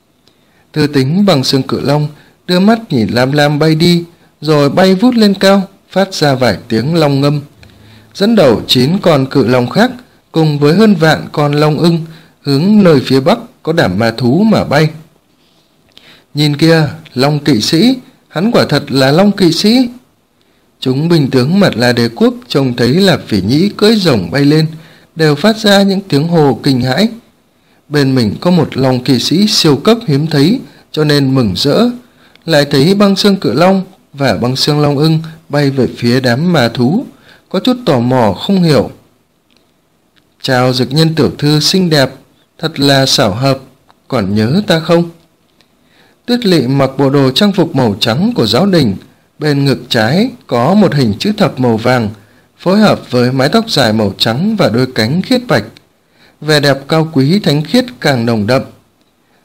Thư Tính bằng xương cự long đưa mắt nhìn Lam Lam bay đi, rồi bay vút lên cao, phát ra vài tiếng long ngâm, dẫn đầu chín con cự long khác cùng với hơn vạn con long ưng hướng nơi phía bắc có đám ma thú mà bay. Nhìn kia, long kỵ sĩ, hắn quả thật là long kỵ sĩ. Chúng binh tướng Mặt La Đế quốc trông thấy là Phỉ Nhĩ cưỡi rồng bay lên, đều phát ra những tiếng hô kinh hãi. Bên mình có một long kỵ sĩ siêu cấp hiếm thấy, cho nên mừng rỡ. Lại thấy băng xương cự long và băng xương long ưng bay về phía đám ma thú, có chút tò mò không hiểu. Chào dực nhân tiểu thư xinh đẹp, thật là xảo hợp, còn nhớ ta không? Tuyết Lị mặc bộ đồ trang phục màu trắng của giáo đình, bên ngực trái có một hình chữ thập màu vàng, phối hợp với mái tóc dài màu trắng và đôi cánh khiết bạch. Vẻ đẹp cao quý thánh khiết càng nồng đậm.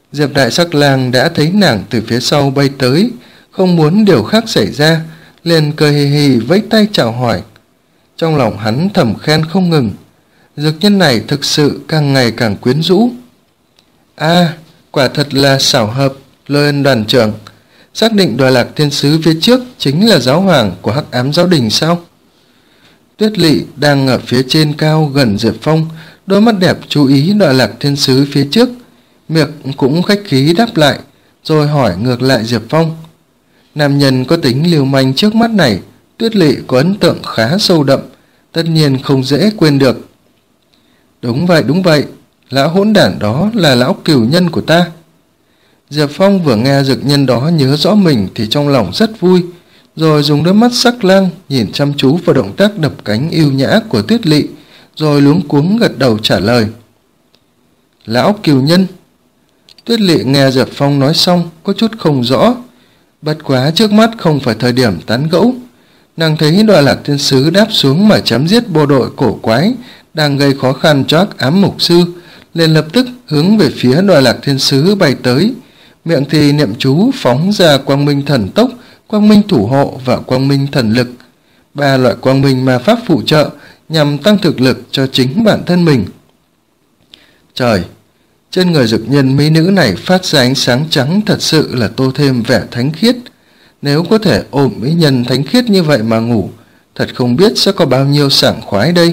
Diệp Đại Sắc Lang đã thấy nàng từ phía sau bay tới, không muốn điều khác xảy ra, liền cười hì hì vẫy tay chào hỏi. Trong lòng hắn thầm khen không ngừng, dược nhân này thực sự càng ngày càng quyến rũ. A, à, quả thật là xảo hợp. Lôi Ân đoàn trưởng, xác định Đọa Lạc Thiên Sứ phía trước chính là giáo hoàng của Hắc Ám Giáo Đình sao? Tuyết Lị đang ở phía trên cao gần Diệp Phong, đôi mắt đẹp chú ý Đọa Lạc Thiên Sứ phía trước, miệng cũng khách khí đáp lại, rồi hỏi ngược lại Diệp Phong. Nam nhân có tính liều manh trước mắt này, Tuyết Lị có ấn tượng khá sâu đậm, tất nhiên không dễ quên được. Đúng vậy, đúng vậy, lão hỗn đản đó là lão cửu nhân của ta. Diệp Phong vừa nghe dược nhân đó nhớ rõ mình thì trong lòng rất vui, rồi dùng đôi mắt sắc lang nhìn chăm chú vào động tác đập cánh yêu nhã của Tuyết Lị, rồi luống cuống gật đầu trả lời. Lão cửu nhân. Tuyết Lị nghe Diệp Phong nói xong có chút không rõ, bất quá trước mắt không phải thời điểm tán gẫu. Nàng thấy Đọa Lạc Thiên Sứ đáp xuống mà chém giết bộ đội cổ quái đang gây khó khăn cho Hắc Ám Mục Sư, liền lập tức hướng về phía Đọa Lạc Thiên Sứ bay tới, miệng thì niệm chú phóng ra quang minh thần tốc, quang minh thủ hộ và quang minh thần lực, ba loại quang minh ma pháp phụ trợ nhằm tăng thực lực cho chính bản thân mình. Trời, trên người dược nhân mỹ nữ này phát ra ánh sáng trắng thật sự là tô thêm vẻ thánh khiết. Nếu có thể ôm mỹ nhân thánh khiết như vậy mà ngủ, thật không biết sẽ có bao nhiêu sảng khoái đây.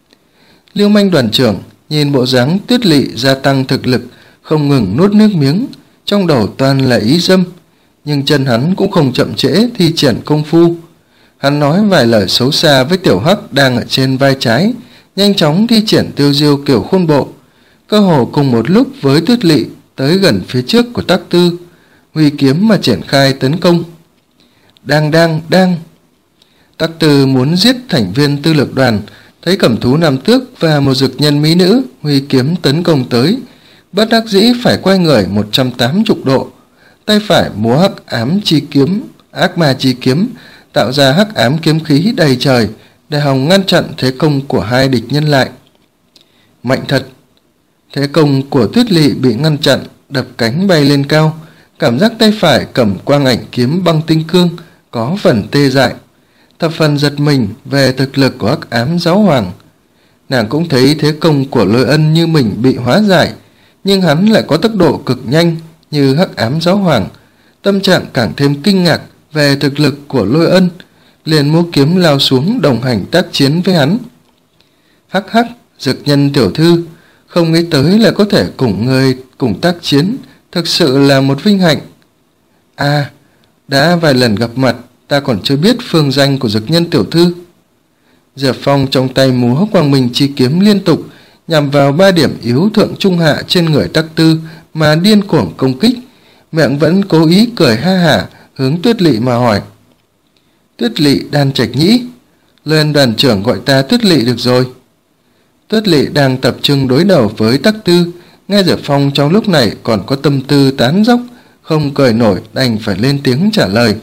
Lưu Manh đoàn trưởng nhìn bộ dáng Tuyết Lị gia tăng thực lực, không ngừng nuốt nước miếng, trong đầu toàn là ý dâm, nhưng chân hắn cũng không chậm trễ thi triển công phu. Hắn nói vài lời xấu xa với Tiểu Hắc đang ở trên vai trái, nhanh chóng thi triển tiêu diêu kiểu khôn bộ, cơ hồ cùng một lúc với Tuyết Lị tới gần phía trước của Tắc Tư, huy kiếm mà triển khai tấn công. Đang đang đang Tắc Tư muốn giết thành viên tư lược đoàn, thấy cầm thú nam tước và một dược nhân mỹ nữ huy kiếm tấn công tới, bất đắc dĩ phải quay người một trăm tám mươi độ, tay phải múa hắc ám chi kiếm, ác ma chi kiếm, tạo ra hắc ám kiếm khí đầy trời để hòng ngăn chặn thế công của hai địch nhân lại. Mạnh thật. Thế công của Tuyết Lị bị ngăn chặn, đập cánh bay lên cao, cảm giác tay phải cầm quang ảnh kiếm băng tinh cương có phần tê dại, thập phần giật mình về thực lực của Hắc Ám Giáo Hoàng. Nàng cũng thấy thế công của Lôi Ân như mình bị hóa giải, nhưng hắn lại có tốc độ cực nhanh như Hắc Ám Giáo Hoàng, tâm trạng càng thêm kinh ngạc về thực lực của Lôi Ân, liền múa kiếm lao xuống đồng hành tác chiến với hắn. Hắc hắc, dược nhân tiểu thư, không nghĩ tới là có thể cùng người cùng tác chiến, thực sự là một vinh hạnh. À, đã vài lần gặp mặt, ta còn chưa biết phương danh của dược nhân tiểu thư. Diệp Phong trong tay múa quang minh chi kiếm liên tục, nhằm vào ba điểm yếu thượng trung hạ trên người Tắc Tư mà điên cuồng công kích, miệng vẫn cố ý cười ha hả hướng Tuyết Lị mà hỏi. Tuyết Lị Đan Trạch Nhĩ, lên đoàn trưởng gọi ta Tuyết Lị được rồi. Tuyết Lị đang tập trung đối đầu với Tắc Tư, nghe Diệp Phong trong lúc này còn có tâm tư tán dóc, không cười nổi đành phải lên tiếng trả lời.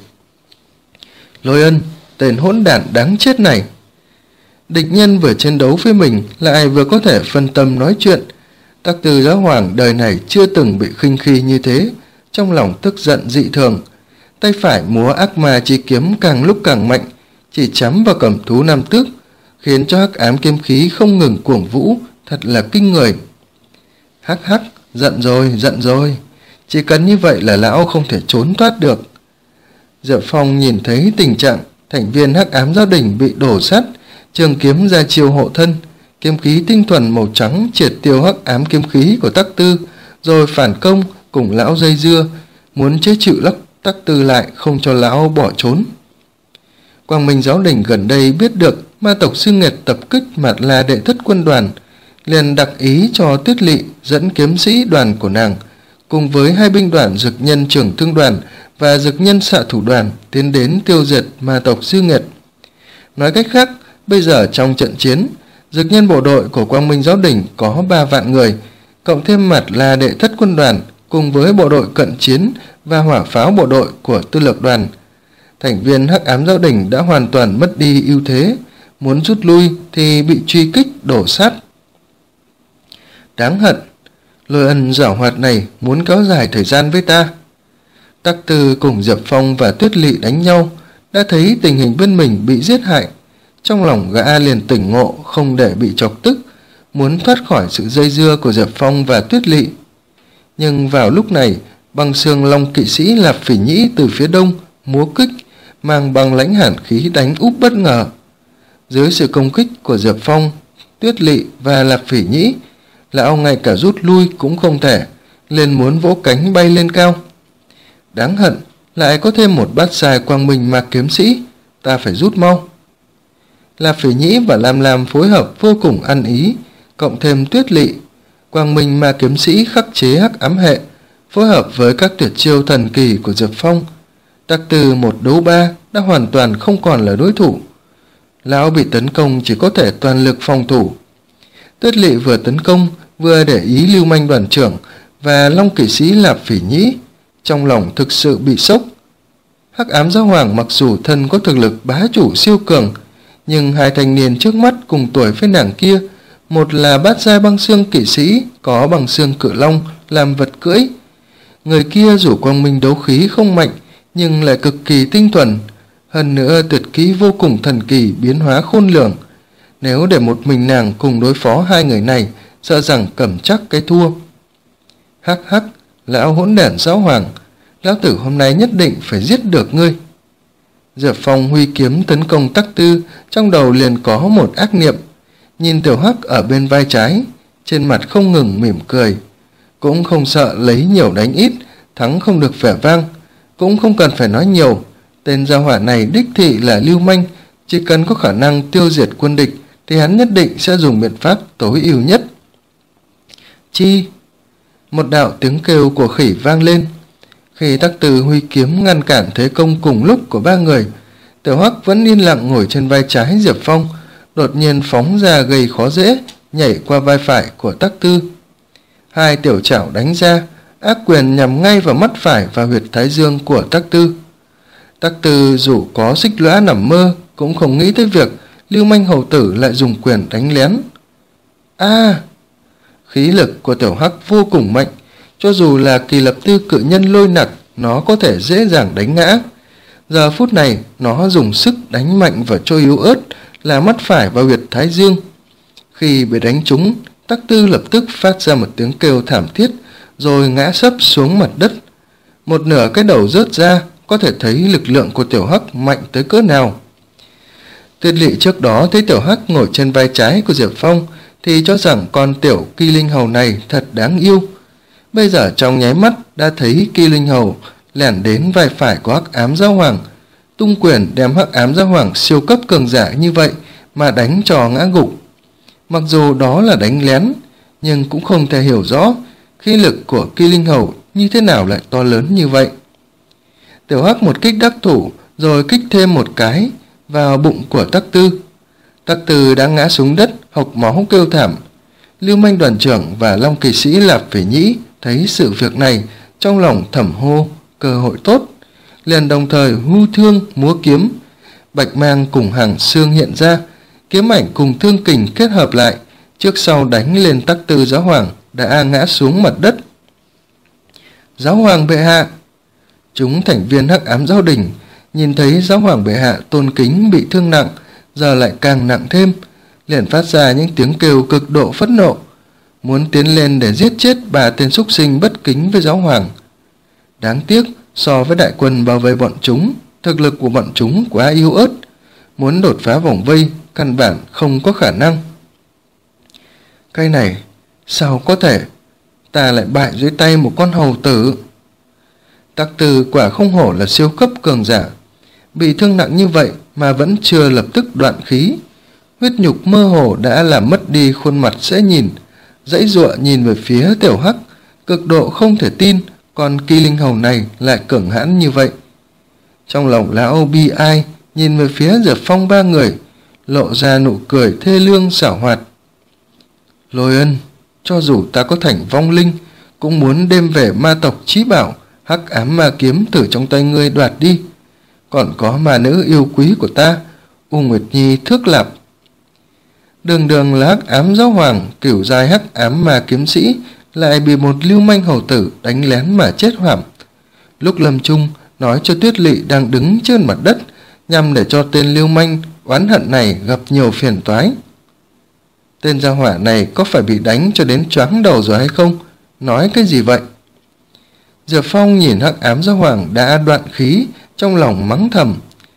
Lôi Ân, tên hỗn đản đáng chết này. Địch nhân vừa chiến đấu với mình lại vừa có thể phân tâm nói chuyện. Tắc Tư Giáo Hoàng đời này chưa từng bị khinh khi như thế, trong lòng tức giận dị thường, tay phải múa ác ma chi kiếm càng lúc càng mạnh, chỉ chắm vào cầm thú nam tước, khiến cho hắc ám kiếm khí không ngừng cuồng vũ, thật là kinh người. Hắc hắc, giận rồi, giận rồi, chỉ cần như vậy là lão không thể trốn thoát được. Diệp Phong nhìn thấy tình trạng thành viên Hắc Ám Giáo Đình bị đổ sát, trường kiếm ra chiêu hộ thân, kiếm khí tinh thuần màu trắng triệt tiêu hắc ám kiếm khí của Tắc Tư, rồi phản công cùng lão dây dưa, muốn chế chịu lắc Tắc Tư lại không cho lão bỏ trốn. Quang Minh Giáo Đình gần đây biết được ma tộc Sư Nghiệt tập kích Mạt La đệ thất quân đoàn, liền đặc ý cho Tuyết Lị dẫn kiếm sĩ đoàn của nàng cùng với hai binh đoàn dược nhân trưởng thương đoàn và dược nhân xạ thủ đoàn tiến đến tiêu diệt ma tộc Sư Nghiệt. Nói cách khác, bây giờ trong trận chiến, dược nhân bộ đội của Quang Minh Giáo Đình có ba vạn người, cộng thêm Mạt La đệ thất quân đoàn cùng với bộ đội cận chiến và hỏa pháo bộ đội của tư lược đoàn. Thành viên Hắc Ám Giáo Đình đã hoàn toàn mất đi ưu thế, muốn rút lui thì bị truy kích đổ sát. Đáng hận, Lôi Ân giảo hoạt này muốn kéo dài thời gian với ta. Tắc Tư cùng Diệp Phong và Tuyết Lỵ đánh nhau, đã thấy tình hình bên mình bị giết hại. Trong lòng gã liền tỉnh ngộ, không để bị chọc tức, muốn thoát khỏi sự dây dưa của Diệp Phong và Tuyết Lỵ. Nhưng vào lúc này, Băng Xương Long kỵ sĩ Lạp Phỉ Nhĩ từ phía đông múa kích, mang băng lãnh hàn khí đánh úp bất ngờ. Dưới sự công kích của Diệp Phong, Tuyết Lỵ và Lạp Phỉ Nhĩ, lão ngay cả rút lui cũng không thể, liền muốn vỗ cánh bay lên cao. Đáng hận, lại có thêm một bát sai quang minh mạc kiếm sĩ, ta phải rút mau. Lạp Phỉ Nhĩ và Lam Lam phối hợp vô cùng ăn ý, cộng thêm Tuyết Lỵ, quang minh ma kiếm sĩ khắc chế hắc ám hệ, phối hợp với các tuyệt chiêu thần kỳ của Diệp Phong. Tắc Tư một đấu ba đã hoàn toàn không còn là đối thủ. Lão bị tấn công chỉ có thể toàn lực phòng thủ. Tuyết Lỵ vừa tấn công vừa để ý lưu manh đoàn trưởng và Long kỵ sĩ Lạp Phỉ Nhĩ, trong lòng thực sự bị sốc. Hắc ám giáo hoàng mặc dù thân có thực lực bá chủ siêu cường, nhưng hai thanh niên trước mắt cùng tuổi với nàng kia, một là bát giai băng xương kỵ sĩ có bằng xương cự long làm vật cưỡi, người kia dù quang minh đấu khí không mạnh nhưng lại cực kỳ tinh thuần, hơn nữa tuyệt kỹ vô cùng thần kỳ biến hóa khôn lường. Nếu để một mình nàng cùng đối phó hai người này, sợ rằng cầm chắc cái thua. Hắc hắc, lão hỗn đản giáo hoàng, lão tử hôm nay nhất định phải giết được ngươi. Diệp Phong huy kiếm tấn công Tắc Tư, trong đầu liền có một ác niệm, nhìn Tiểu Hắc ở bên vai trái, trên mặt không ngừng mỉm cười, cũng không sợ lấy nhiều đánh ít, thắng không được vẻ vang, cũng không cần phải nói nhiều, tên gia hỏa này đích thị là lưu manh, chỉ cần có khả năng tiêu diệt quân địch thì hắn nhất định sẽ dùng biện pháp tối ưu nhất. Chi! Một đạo tiếng kêu của khỉ vang lên. Khi Tắc Tư huy kiếm ngăn cản thế công cùng lúc của ba người, Tiểu Hắc vẫn yên lặng ngồi trên vai trái Diệp Phong, đột nhiên phóng ra gây khó dễ, nhảy qua vai phải của Tắc Tư. Hai tiểu trảo đánh ra, ác quyền nhằm ngay vào mắt phải và huyệt thái dương của Tắc Tư. Tắc Tư dù có xích lõa nằm mơ, cũng không nghĩ tới việc lưu manh hầu tử lại dùng quyền đánh lén. A! À, khí lực của Tiểu Hắc vô cùng mạnh, cho dù là kỳ lập tư cự nhân lôi nặc, nó có thể dễ dàng đánh ngã. Giờ phút này, nó dùng sức đánh mạnh vào chỗ yếu ớt là mắt phải và huyệt thái dương. Khi bị đánh trúng, Tắc Tư lập tức phát ra một tiếng kêu thảm thiết, rồi ngã sấp xuống mặt đất. Một nửa cái đầu rớt ra, có thể thấy lực lượng của Tiểu Hắc mạnh tới cỡ nào. Tuyết Lỵ trước đó thấy Tiểu Hắc ngồi trên vai trái của Diệp Phong, thì cho rằng con tiểu Kỳ Linh Hầu này thật đáng yêu. Bây giờ trong nháy mắt đã thấy Kỳ Linh Hầu lẻn đến vai phải của Hắc ám giáo hoàng, tung quyền đem Hắc ám giáo hoàng siêu cấp cường giả như vậy mà đánh cho ngã gục. Mặc dù đó là đánh lén, nhưng cũng không thể hiểu rõ khí lực của Kỳ Linh Hầu như thế nào lại to lớn như vậy. Tiểu Hắc một kích đắc thủ, rồi kích thêm một cái vào bụng của Tắc Tư. Tắc Tư đã ngã xuống đất, hộc máu kêu thảm. Lưu manh đoàn trưởng và Long kỵ sĩ Lạp Phỉ Nhĩ thấy sự việc này, trong lòng thầm hô cơ hội tốt, liền đồng thời hưu thương múa kiếm. Bạch mang cùng hàng xương hiện ra, kiếm ảnh cùng thương kình kết hợp lại, trước sau đánh lên Tắc Tư giáo hoàng đã ngã xuống mặt đất. Giáo hoàng bệ hạ! Chúng thành viên Hắc ám giáo đình nhìn thấy giáo hoàng bệ hạ tôn kính bị thương nặng, giờ lại càng nặng thêm, liền phát ra những tiếng kêu cực độ phẫn nộ, muốn tiến lên để giết chết bà tên súc sinh bất kính với giáo hoàng. Đáng tiếc, so với đại quân bảo vệ bọn chúng, thực lực của bọn chúng quá yếu ớt, muốn đột phá vòng vây căn bản không có khả năng. Cái này, sao có thể, ta lại bại dưới tay một con hầu tử? Tắc Tư quả không hổ là siêu cấp cường giả, bị thương nặng như vậy mà vẫn chưa lập tức đoạn khí. Huyết nhục mơ hồ đã làm mất đi khuôn mặt dễ nhìn, dãy giụa nhìn về phía Tiểu Hắc, cực độ không thể tin con Kỳ Linh Hầu này lại cường hãn như vậy. Trong lòng lão bi ai, nhìn về phía Diệp Phong ba người, lộ ra nụ cười thê lương xảo hoạt. Lôi Ân, cho dù ta có thành vong linh, cũng muốn đem về ma tộc chí bảo Hắc ám ma kiếm từ trong tay ngươi đoạt đi. Còn có ma nữ yêu quý của ta, U Nguyệt Nhi Thước Lạp. Đường đường là Hắc ám giáo hoàng, cửu giai Hắc ám ma kiếm sĩ, lại bị một lưu manh hầu tử đánh lén mà chết hoảm. Lúc lâm chung nói cho Tuyết Lỵ đang đứng trên mặt đất, nhằm để cho tên lưu manh oán hận này gặp nhiều phiền toái. Tên gia hỏa này có phải bị đánh cho đến choáng đầu rồi hay không? Nói cái gì vậy? Diệp Phong nhìn hắc ám giáo hoàng đã đoạn khí, trong lòng mắng thầm.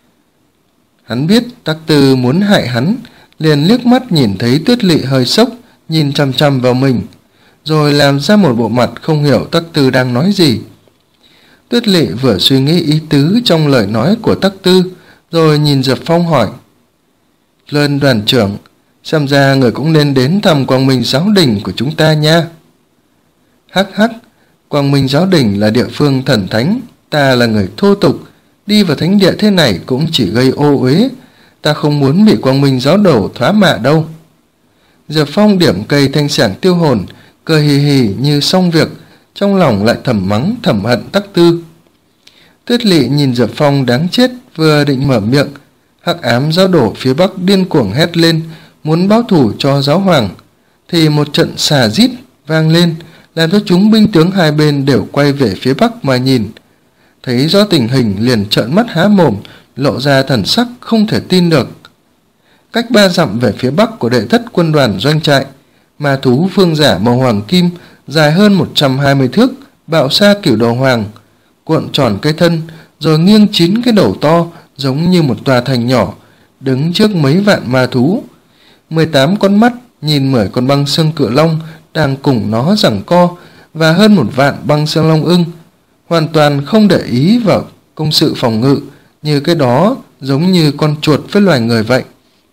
Hắn biết Tắc Tư muốn hại hắn, liền liếc mắt nhìn thấy Tuyết Lỵ hơi sốc, nhìn chằm chằm vào mình, rồi làm ra một bộ mặt không hiểu Tắc Tư đang nói gì. Tuyết Lỵ vừa suy nghĩ ý tứ trong lời nói của Tắc Tư, rồi nhìn Diệp Phong hỏi. Lân đoàn trưởng, xem ra người cũng nên đến thăm Quang Minh giáo đình của chúng ta nha. Hắc hắc, Quang Minh giáo đình là địa phương thần thánh, ta là người thô tục, đi vào thánh địa thế này cũng chỉ gây ô uế, ta không muốn bị Quang Minh giáo đồ thoá mạ đâu. Diệp Phong điểm cây thanh sảng tiêu hồn, cười hì hì như xong việc, trong lòng lại thầm mắng thầm hận Tắc Tư. Tuyết Lỵ nhìn Diệp Phong đáng chết, vừa định mở miệng, hắc ám giáo đổ phía bắc điên cuồng hét lên, muốn báo thù cho giáo hoàng, thì một trận xà rít vang lên, làm cho chúng binh tướng hai bên đều quay về phía bắc mà nhìn. Thấy rõ tình hình liền trợn mắt há mồm, lộ ra thần sắc không thể tin được. Cách ba dặm về phía bắc của đệ thất quân đoàn doanh trại, ma thú phương giả màu hoàng kim dài hơn một trăm hai mươi thước, bạo sa cửu đầu hoàng, cuộn tròn cái thân, rồi nghiêng chín cái đầu to giống như một tòa thành nhỏ, đứng trước mấy vạn ma thú. mười tám con mắt nhìn mười con băng xương cự long đang cùng nó giằng co, và hơn một vạn băng xương long ưng, hoàn toàn không để ý vào công sự phòng ngự, như cái đó giống như con chuột với loài người vậy.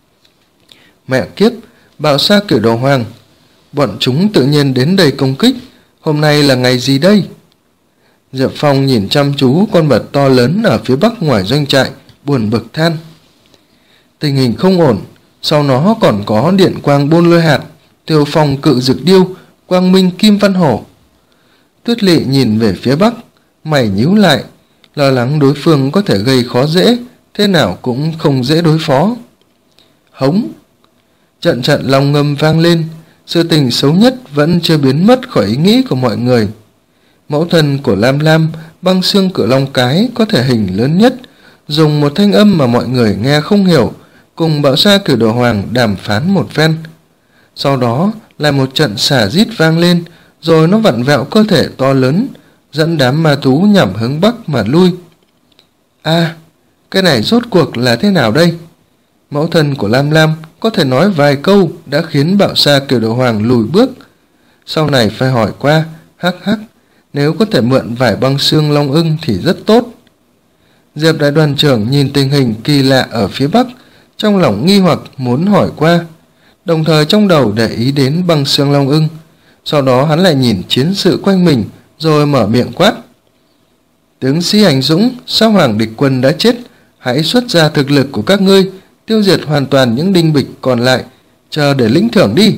Mẹ kiếp, bạo sa cửu đầu hoàng, bọn chúng tự nhiên đến đây công kích, hôm nay là ngày gì đây? Diệp Phong nhìn chăm chú con vật to lớn ở phía bắc ngoài doanh trại, buồn bực than. Tình hình không ổn, sau nó còn có điện quang bôn lôi hạt, tiêu phong cự dực điêu, quang minh kim văn hổ. Tuyết Lỵ nhìn về phía bắc, mày nhíu lại, lo lắng đối phương có thể gây khó dễ, thế nào cũng không dễ đối phó. Hống! Trận trận long ngâm vang lên, sự tình xấu nhất vẫn chưa biến mất khỏi ý nghĩ của mọi người. Mẫu thân của Lam Lam, băng xương cự long cái có thể hình lớn nhất, dùng một thanh âm mà mọi người nghe không hiểu, cùng bạo sa cửu đầu hoàng đàm phán một phen. Sau đó là một trận xả rít vang lên, rồi nó vặn vẹo cơ thể to lớn, dẫn đám ma thú nhằm hướng bắc mà lui. A, à, cái này rốt cuộc là thế nào đây? Mẫu thân của Lam Lam có thể nói vài câu đã khiến bạo sa cửu đầu hoàng lùi bước. Sau này phải hỏi qua, hắc hắc, nếu có thể mượn vài băng xương long ưng thì rất tốt. Diệp đại đoàn trưởng nhìn tình hình kỳ lạ ở phía bắc, trong lòng nghi hoặc muốn hỏi qua, đồng thời trong đầu để ý đến băng xương long ưng. Sau đó hắn lại nhìn chiến sự quanh mình, rồi mở miệng quát. Tướng sĩ anh dũng, sao hoàng địch quân đã chết, hãy xuất ra thực lực của các ngươi, tiêu diệt hoàn toàn những đinh bịch còn lại, chờ để lĩnh thưởng đi.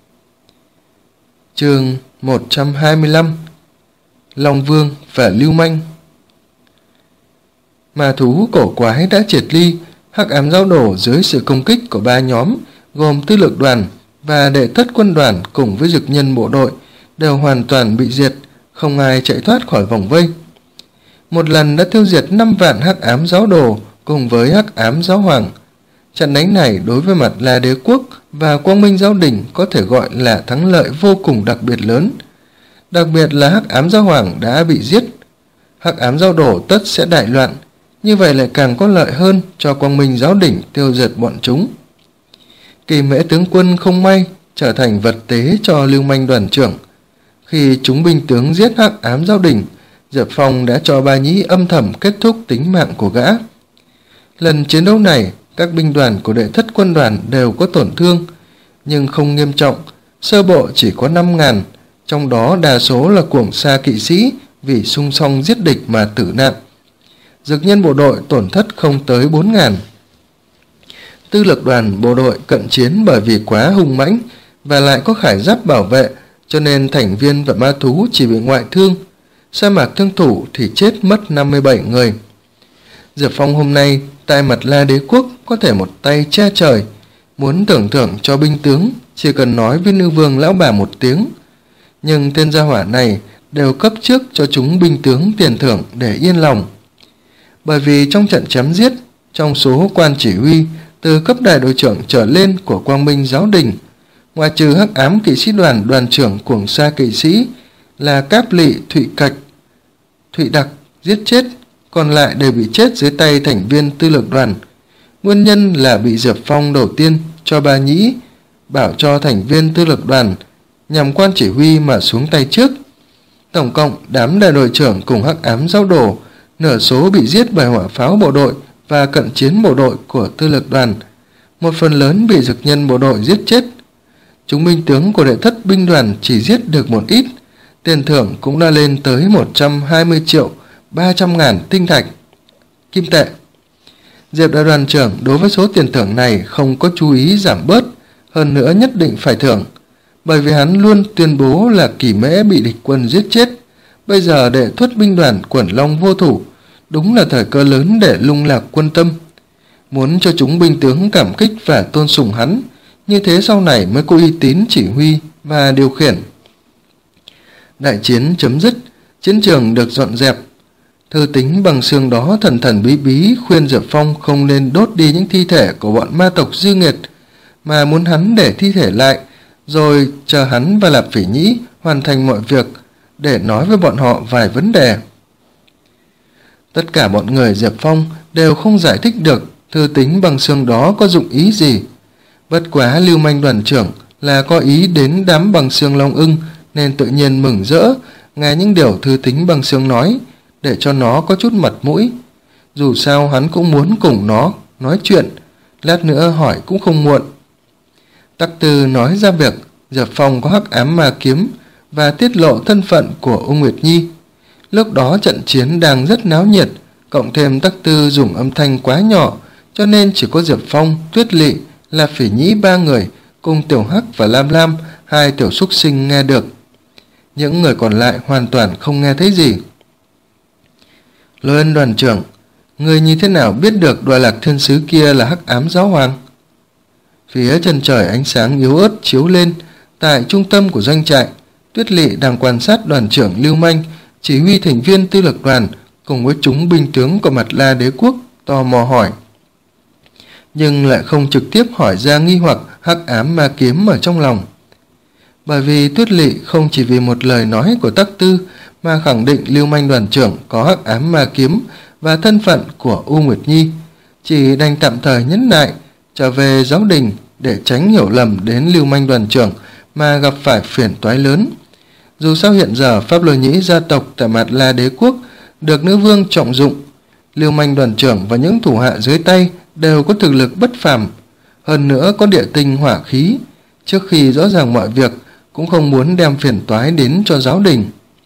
Chương một trăm hai mươi lăm. Long Vương và Lưu Manh. Ma thú cổ quái đã triệt ly, hắc ám giáo đổ dưới sự công kích của ba nhóm gồm tư lược đoàn và đệ thất quân đoàn cùng với dực nhân bộ đội đều hoàn toàn bị diệt, không ai chạy thoát khỏi vòng vây. Một lần đã tiêu diệt năm vạn hắc ám giáo đồ cùng với hắc ám giáo hoàng. Trận đánh này đối với mặt La Đế quốc và Quang Minh giáo đình có thể gọi là thắng lợi vô cùng đặc biệt lớn. Đặc biệt là hắc ám giáo hoàng đã bị giết, hắc ám giáo đồ tất sẽ đại loạn, như vậy lại càng có lợi hơn cho Quang Minh giáo đình tiêu diệt bọn chúng. Kỳ Mễ tướng quân không may trở thành vật tế cho lưu manh đoàn trưởng. Khi chúng binh tướng giết hắc ám giáo đình, Diệp Phong đã cho Ba Nhĩ âm thầm kết thúc tính mạng của gã. Lần chiến đấu này, các binh đoàn của đệ thất quân đoàn đều có tổn thương, nhưng không nghiêm trọng, sơ bộ chỉ có năm ngàn, trong đó đa số là cuồng sa kỵ sĩ vì xung phong giết địch mà tử nạn. Dực nhân bộ đội tổn thất không tới bốn ngàn. Tư lực đoàn bộ đội cận chiến bởi vì quá hung mãnh và lại có khải giáp bảo vệ, cho nên thành viên và ma thú chỉ bị ngoại thương. Sa mạc thương thủ thì chết mất năm mươi bảy người. Diệp Phong hôm nay tại mặt La Đế quốc có thể một tay che trời, muốn tưởng thưởng cho binh tướng chỉ cần nói với nữ vương lão bà một tiếng. nhưng tên gia hỏa này đều cấp trước cho chúng binh tướng tiền thưởng để yên lòng. Bởi vì trong trận chém giết, trong số quan chỉ huy từ cấp đại đội trưởng trở lên của Quang Minh Giáo Đình, ngoại trừ hắc ám kỵ sĩ đoàn đoàn trưởng Cuồng Sa kỵ sĩ là Cáp Lị Thụy Cạch Thụy Đặc giết chết, còn lại đều bị chết dưới tay thành viên tư lược đoàn. Nguyên nhân là bị Diệp Phong đầu tiên cho Ba Nhĩ bảo cho thành viên tư lược đoàn nhằm quan chỉ huy mà xuống tay trước. Tổng cộng đám đại đội trưởng cùng hắc ám giáo đồ, nửa số bị giết bởi hỏa pháo bộ đội và cận chiến bộ đội của tư lược đoàn, một phần lớn bị dực nhân bộ đội giết chết. Chúng binh tướng của đệ thất binh đoàn chỉ giết được một ít, tiền thưởng cũng đã lên tới một trăm hai mươi triệu ba trăm ngàn tinh thạch kim tệ. Diệp đại đoàn trưởng đối với số tiền thưởng này không có chú ý giảm bớt, hơn nữa nhất định phải thưởng, bởi vì hắn luôn tuyên bố là Kỳ Mễ bị địch quân giết chết. Bây giờ đệ thất binh đoàn Quẩn Long vô thủ, đúng là thời cơ lớn để lung lạc quân tâm, muốn cho chúng binh tướng cảm kích và tôn sùng hắn, như thế sau này mới có uy tín chỉ huy và điều khiển. Đại chiến chấm dứt, chiến trường được dọn dẹp. Thư Tính bằng xương đó thần thần bí bí khuyên Diệp Phong không nên đốt đi những thi thể của bọn ma tộc dư nghiệt, mà muốn hắn để thi thể lại, rồi chờ hắn và Lạp Phỉ Nhĩ hoàn thành mọi việc để nói với bọn họ vài vấn đề. Tất cả bọn người Diệp Phong đều không giải thích được Thư Tính bằng xương đó có dụng ý gì. Bất quá Lưu Manh đoàn trưởng là có ý đến đám bằng xương Long Ưng, nên tự nhiên mừng rỡ nghe những điều Thư Tính bằng xương nói, để cho nó có chút mặt mũi. Dù sao hắn cũng muốn cùng nó nói chuyện, lát nữa hỏi cũng không muộn. Tắc Tư nói ra việc Diệp Phong có hắc ám ma kiếm và tiết lộ thân phận của Ung Nguyệt Nhi. Lúc đó trận chiến đang rất náo nhiệt, cộng thêm Tắc Tư dùng âm thanh quá nhỏ, cho nên chỉ có Diệp Phong, Tuyết Lị, Lạp Phỉ Nhĩ ba người cùng Tiểu Hắc và Lam Lam, hai tiểu súc sinh nghe được. Những người còn lại hoàn toàn không nghe thấy gì. Lôi Ân đoàn trưởng, người như thế nào biết được Đoạ Lạc Thiên Sứ kia là hắc ám giáo hoàng? Phía chân trời ánh sáng yếu ớt chiếu lên, tại trung tâm của doanh trại, Tuyết Lị đang quan sát đoàn trưởng Lưu Manh, chỉ huy thành viên tư lược đoàn cùng với chúng binh tướng của Mặt La Đế quốc tò mò hỏi, nhưng lại không trực tiếp hỏi ra nghi hoặc hắc ám ma kiếm ở trong lòng. Bởi vì Tuyết Lị không chỉ vì một lời nói của Tắc Tư mà khẳng định Lưu Manh đoàn trưởng có hắc ám ma kiếm và thân phận của U Nguyệt Nhi, chỉ đành tạm thời nhẫn nại trở về giáo đình để tránh hiểu lầm đến Lưu Manh đoàn trưởng mà gặp phải phiền toái lớn. Dù sao hiện giờ Pháp Lôi Nhĩ gia tộc tại Mặt La Đế quốc được nữ vương trọng dụng, Lưu Manh đoàn trưởng và những thủ hạ dưới tay đều có thực lực bất phàm, hơn nữa có địa tinh hỏa khí, trước khi rõ ràng mọi việc cũng không muốn đem phiền toái đến cho giáo đình.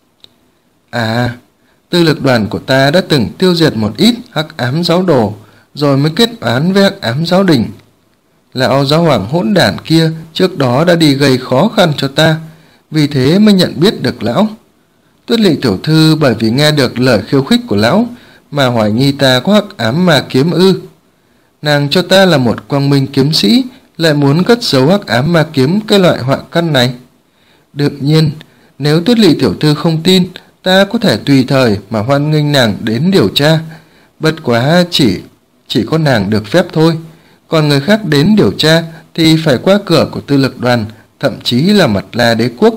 À, tư lực đoàn của ta đã từng tiêu diệt một ít hắc ám giáo đồ, rồi mới kết án với hắc ám giáo đình. Lão giáo hoàng hỗn đản kia trước đó đã đi gây khó khăn cho ta, vì thế mới nhận biết được lão. Tuyết Lị tiểu thư bởi vì nghe được lời khiêu khích của lão mà hoài nghi ta có hắc ám ma kiếm ư? Nàng cho ta là một quang minh kiếm sĩ, lại muốn cất giấu hắc ám ma kiếm cái loại họa căn này. Đương nhiên, nếu Tuyết Lị tiểu thư không tin, ta có thể tùy thời mà hoan nghênh nàng đến điều tra. Bất quá chỉ chỉ có nàng được phép thôi, còn người khác đến điều tra thì phải qua cửa của tư lực đoàn, thậm chí là Mặt La Đế quốc.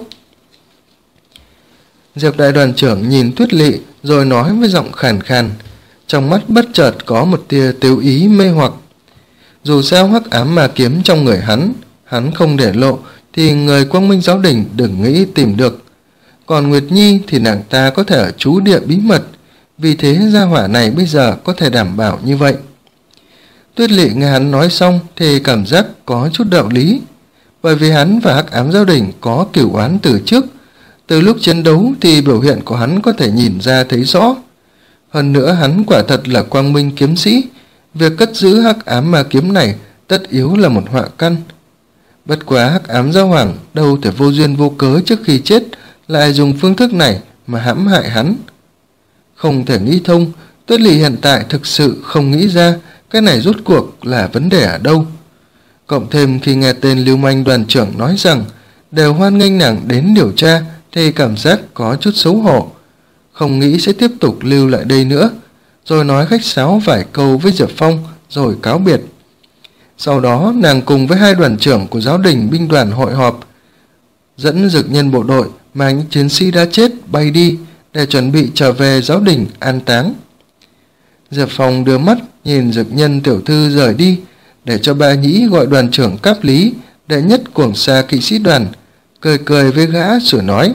Diệp đại đoàn trưởng nhìn Tuyết Lị rồi nói với giọng khàn khàn, trong mắt bất chợt có một tia tếu ý mê hoặc. Dù sao hắc ám ma kiếm trong người hắn, hắn không để lộ thì người Quang Minh giáo đình đừng nghĩ tìm được. Còn Nguyệt Nhi thì nàng ta có thể ở trú địa bí mật, vì thế gia hỏa này bây giờ có thể đảm bảo như vậy. Tuyết Lị nghe hắn nói xong thì cảm giác có chút đạo lý, bởi vì hắn và hắc ám giáo đình có cửu oán từ trước. Từ lúc chiến đấu thì biểu hiện của hắn có thể nhìn ra thấy rõ. Hơn nữa hắn quả thật là quang minh kiếm sĩ, việc cất giữ hắc ám ma kiếm này tất yếu là một họa căn. Bất quá hắc ám giáo hoàng đâu thể vô duyên vô cớ trước khi chết lại dùng phương thức này mà hãm hại hắn. Không thể nghĩ thông, Tuyết Lị hiện tại thực sự không nghĩ ra cái này rốt cuộc là vấn đề ở đâu. Cộng thêm khi nghe tên Lưu Manh đoàn trưởng nói rằng đều hoan nghênh nàng đến điều tra, thì cảm giác có chút xấu hổ, không nghĩ sẽ tiếp tục lưu lại đây nữa, rồi nói khách sáo vài câu với Diệp Phong rồi cáo biệt. Sau đó nàng cùng với hai đoàn trưởng của giáo đình binh đoàn hội họp, dẫn dực nhân bộ đội mang những chiến sĩ đã chết bay đi để chuẩn bị trở về giáo đình an táng. Diệp Phong đưa mắt nhìn dực nhân tiểu thư rời đi, để cho Ba Nhĩ gọi đoàn trưởng Cáp Lý, đệ nhất cuồng xa kỵ sĩ đoàn, cười cười với gã rồi nói: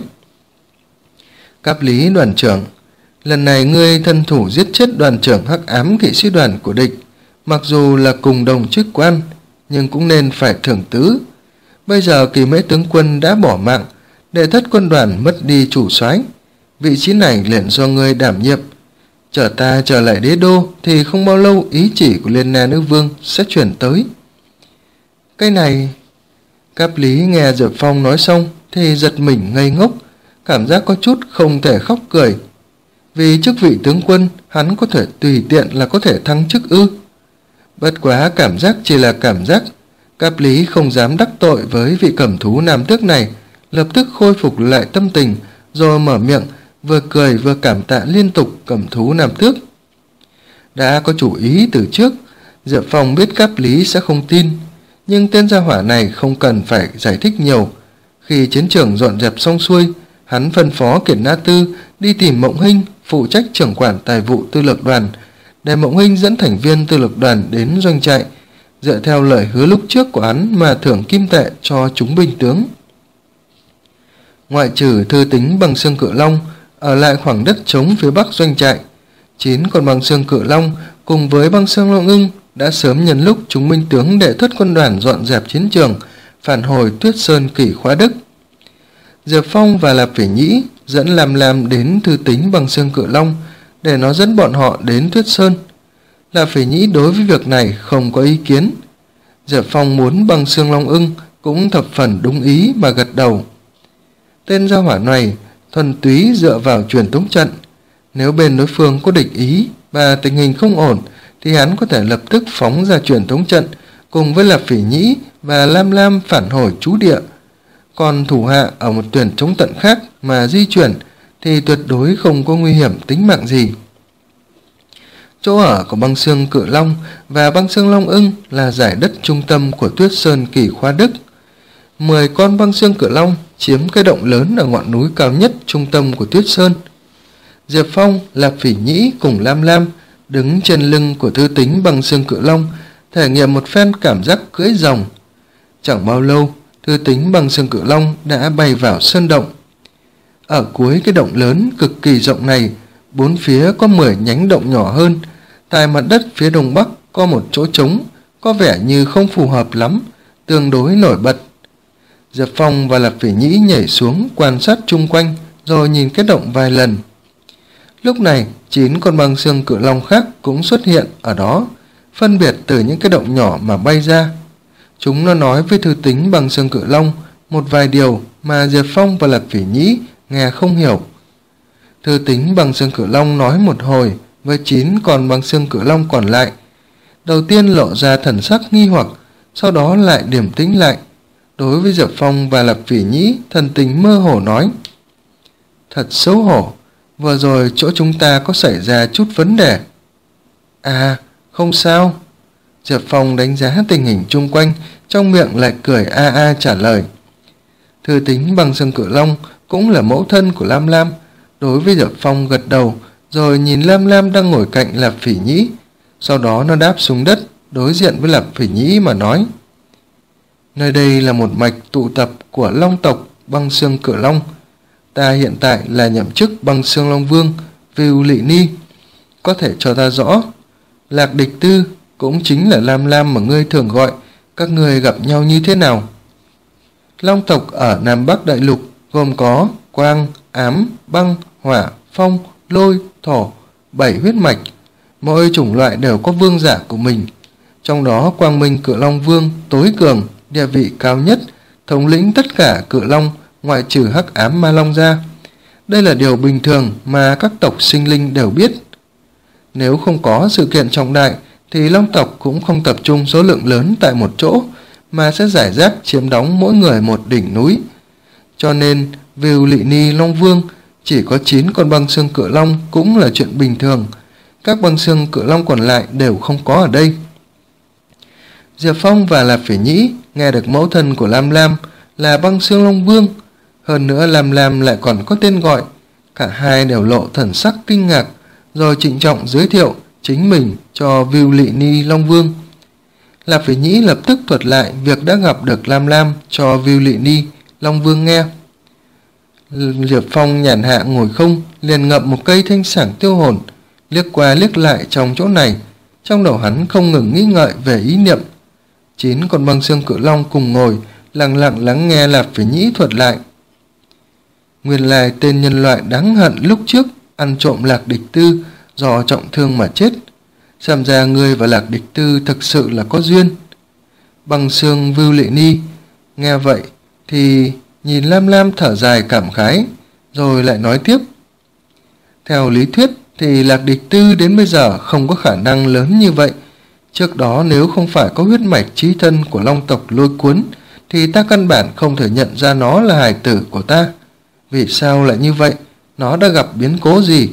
Cáp Lý đoàn trưởng, lần này ngươi thân thủ giết chết đoàn trưởng hắc ám kỵ sĩ đoàn của địch, mặc dù là cùng đồng chức quan, nhưng cũng nên phải thưởng tứ. Bây giờ Kỳ Mễ tướng quân đã bỏ mạng, đệ thất quân đoàn mất đi chủ soái, vị trí này liền do ngươi đảm nhiệm. Chờ ta trở lại đế đô thì không bao lâu ý chỉ của Liên Na nữ vương sẽ chuyển tới. Cái này... Cáp Lý nghe Diệp Phong nói xong thì giật mình ngây ngốc, cảm giác có chút không thể khóc cười. Vì chức vị tướng quân hắn có thể tùy tiện là có thể thăng chức ư? Bất quá cảm giác chỉ là cảm giác. Cáp Lý không dám đắc tội với vị cẩm thú nam tước này, lập tức khôi phục lại tâm tình, rồi mở miệng vừa cười vừa cảm tạ liên tục cẩm thú nam tước. Đã có chủ ý từ trước, Diệp Phong biết Cáp Lý sẽ không tin, nhưng tên gia hỏa này không cần phải giải thích nhiều. Khi chiến trường dọn dẹp xong xuôi, hắn phân phó Kiệt Na Tư đi tìm Mộng Hinh, phụ trách trưởng quản tài vụ tư lược đoàn, để Mộng Hinh dẫn thành viên tư lược đoàn đến doanh trại, dựa theo lời hứa lúc trước của hắn mà thưởng kim tệ cho chúng binh tướng. Ngoại trừ Thư Tính Băng Xương Cự Long ở lại khoảng đất trống phía bắc doanh trại, chín con Băng Xương Cự Long cùng với Băng Xương Long Ưng đã sớm nhân lúc chúng binh tướng đệ thất quân đoàn dọn dẹp chiến trường, phản hồi Tuyết Sơn Kỷ Khóa Đức. Diệp Phong và Lạp Phỉ Nhĩ dẫn Lam Lam đến Thư Tính Băng Xương Cự Long để nó dẫn bọn họ đến Tuyết Sơn. Lạp Phỉ Nhĩ đối với việc này không có ý kiến. Diệp Phong muốn Băng Xương Long Ưng cũng thập phần đúng ý mà gật đầu. Tên gia hỏa này thuần túy dựa vào truyền tống trận, nếu bên đối phương có địch ý và tình hình không ổn thì hắn có thể lập tức phóng ra truyền tống trận cùng với Lạp Phỉ Nhĩ và Lam Lam phản hồi trú địa. Còn thủ hạ ở một tuyển chống tận khác mà di chuyển thì tuyệt đối không có nguy hiểm tính mạng gì. Chỗ ở của Băng Xương Cự Long và Băng Xương Long Ưng là giải đất trung tâm của Tuyết Sơn Kỷ Khóa Đức. Mười con Băng Xương Cự Long chiếm cái động lớn ở ngọn núi cao nhất trung tâm của Tuyết Sơn. Diệp Phong, Lạp Phỉ Nhĩ cùng Lam Lam đứng trên lưng của Thư Tính Băng Xương Cự Long, thể nghiệm một phen cảm giác cưỡi rồng. Chẳng bao lâu, Thư Tính Băng Xương Cự Long đã bay vào sơn động. Ở cuối cái động lớn cực kỳ rộng này, bốn phía có mười nhánh động nhỏ hơn. Tại mặt đất phía đông bắc có một chỗ trống, có vẻ như không phù hợp lắm, tương đối nổi bật. Diệp Phong và Lạp Phỉ Nhĩ nhảy xuống quan sát chung quanh, rồi nhìn cái động vài lần. Lúc này, chín con Băng Xương Cự Long khác cũng xuất hiện ở đó, phân biệt từ những cái động nhỏ mà bay ra. Chúng nó nói với Thư Tính Băng Xương Cự Long một vài điều mà Diệp Phong và Lạp Phỉ Nhĩ nghe không hiểu. Thư Tính Băng Xương Cự Long nói một hồi với chín con Băng Xương Cự Long còn lại. Đầu tiên lộ ra thần sắc nghi hoặc, sau đó lại điềm tĩnh lại. Đối với Diệp Phong và Lạp Phỉ Nhĩ, thần tình mơ hồ nói: Thật xấu hổ, vừa rồi chỗ chúng ta có xảy ra chút vấn đề. À, không sao. Diệp Phong đánh giá tình hình chung quanh, trong miệng lại cười a a trả lời. Thư Tính Băng Xương Cự Long cũng là mẫu thân của Lam Lam, đối với Diệp Phong gật đầu, rồi nhìn Lam Lam đang ngồi cạnh Lạp Phỉ Nhĩ. Sau đó nó đáp xuống đất, đối diện với Lạp Phỉ Nhĩ mà nói: Nơi đây là một mạch tụ tập của Long tộc Băng Xương Cự Long. Ta hiện tại là nhậm chức Băng Xương Long Vương Vưu Lị Ni. Có thể cho ta rõ, Lạc Địch Tư cũng chính là Lam Lam mà ngươi thường gọi, các ngươi gặp nhau như thế nào? Long tộc ở Nam Bắc Đại Lục gồm có quang, ám, băng, hỏa, phong, lôi, thổ, bảy huyết mạch. Mỗi chủng loại đều có vương giả của mình. Trong đó Quang Minh Cự Long Vương tối cường, địa vị cao nhất, thống lĩnh tất cả cự long ngoại trừ Hắc Ám Ma Long ra. Đây là điều bình thường mà các tộc sinh linh đều biết. Nếu không có sự kiện trọng đại thì Long tộc cũng không tập trung số lượng lớn tại một chỗ, mà sẽ rải rác chiếm đóng mỗi người một đỉnh núi. Cho nên Vưu Lị Ni Long Vương, chỉ có chín con băng xương cự long cũng là chuyện bình thường. Các băng xương cự long còn lại đều không có ở đây. Diệp Phong và Lạp Phỉ Nhĩ nghe được mẫu thân của Lam Lam là băng xương Long Vương, hơn nữa Lam Lam lại còn có tên gọi. Cả hai đều lộ thần sắc kinh ngạc, rồi trịnh trọng giới thiệu chính mình cho Vưu Lị Ni Long Vương. Lạp Phỉ Nhĩ lập tức thuật lại việc đã gặp được Lam Lam cho Vưu Lị Ni Long Vương nghe. Diệp Phong nhàn hạ ngồi không, liền ngậm một cây thanh sảng tiêu hồn, liếc qua liếc lại trong chỗ này. Trong đầu hắn không ngừng nghĩ ngợi về ý niệm. Chín con băng xương cự long cùng ngồi, lặng lặng lắng nghe Lạp Phỉ Nhĩ thuật lại. Nguyên lai tên nhân loại đáng hận lúc trước ăn trộm Lạc Địch Tư do trọng thương mà chết. Xem ra ngươi và Lạc Địch Tư thực sự là có duyên. Băng xương Vưu Lị Ni nghe vậy thì nhìn Lam Lam thở dài cảm khái, rồi lại nói tiếp. Theo lý thuyết thì Lạc Địch Tư đến bây giờ không có khả năng lớn như vậy. Trước đó nếu không phải có huyết mạch chí thân của long tộc lôi cuốn thì ta căn bản không thể nhận ra nó là hài tử của ta. Vì sao lại như vậy? Nó đã gặp biến cố gì?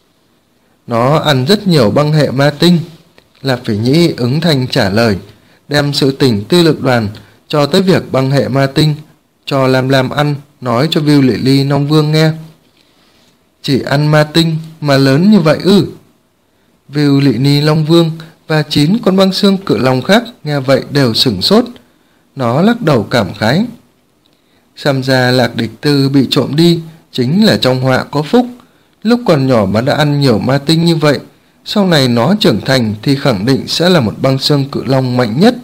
Nó ăn rất nhiều băng hệ ma tinh. Lạp Phỉ Nhĩ ứng thanh trả lời, đem sự tình tư lực đoàn cho tới việc băng hệ ma tinh cho Lam Lam ăn, nói cho Vưu Lị Ni Long Vương nghe. Chỉ ăn ma tinh mà lớn như vậy ư? Vưu Lị Ni Long Vương và chín con băng xương cự long khác nghe vậy đều sửng sốt. Nó lắc đầu cảm khái. Xem ra Lạc Địch Tư bị trộm đi chính là trong họa có phúc. Lúc còn nhỏ mà đã ăn nhiều ma tinh như vậy, sau này nó trưởng thành thì khẳng định sẽ là một băng xương cự long mạnh nhất.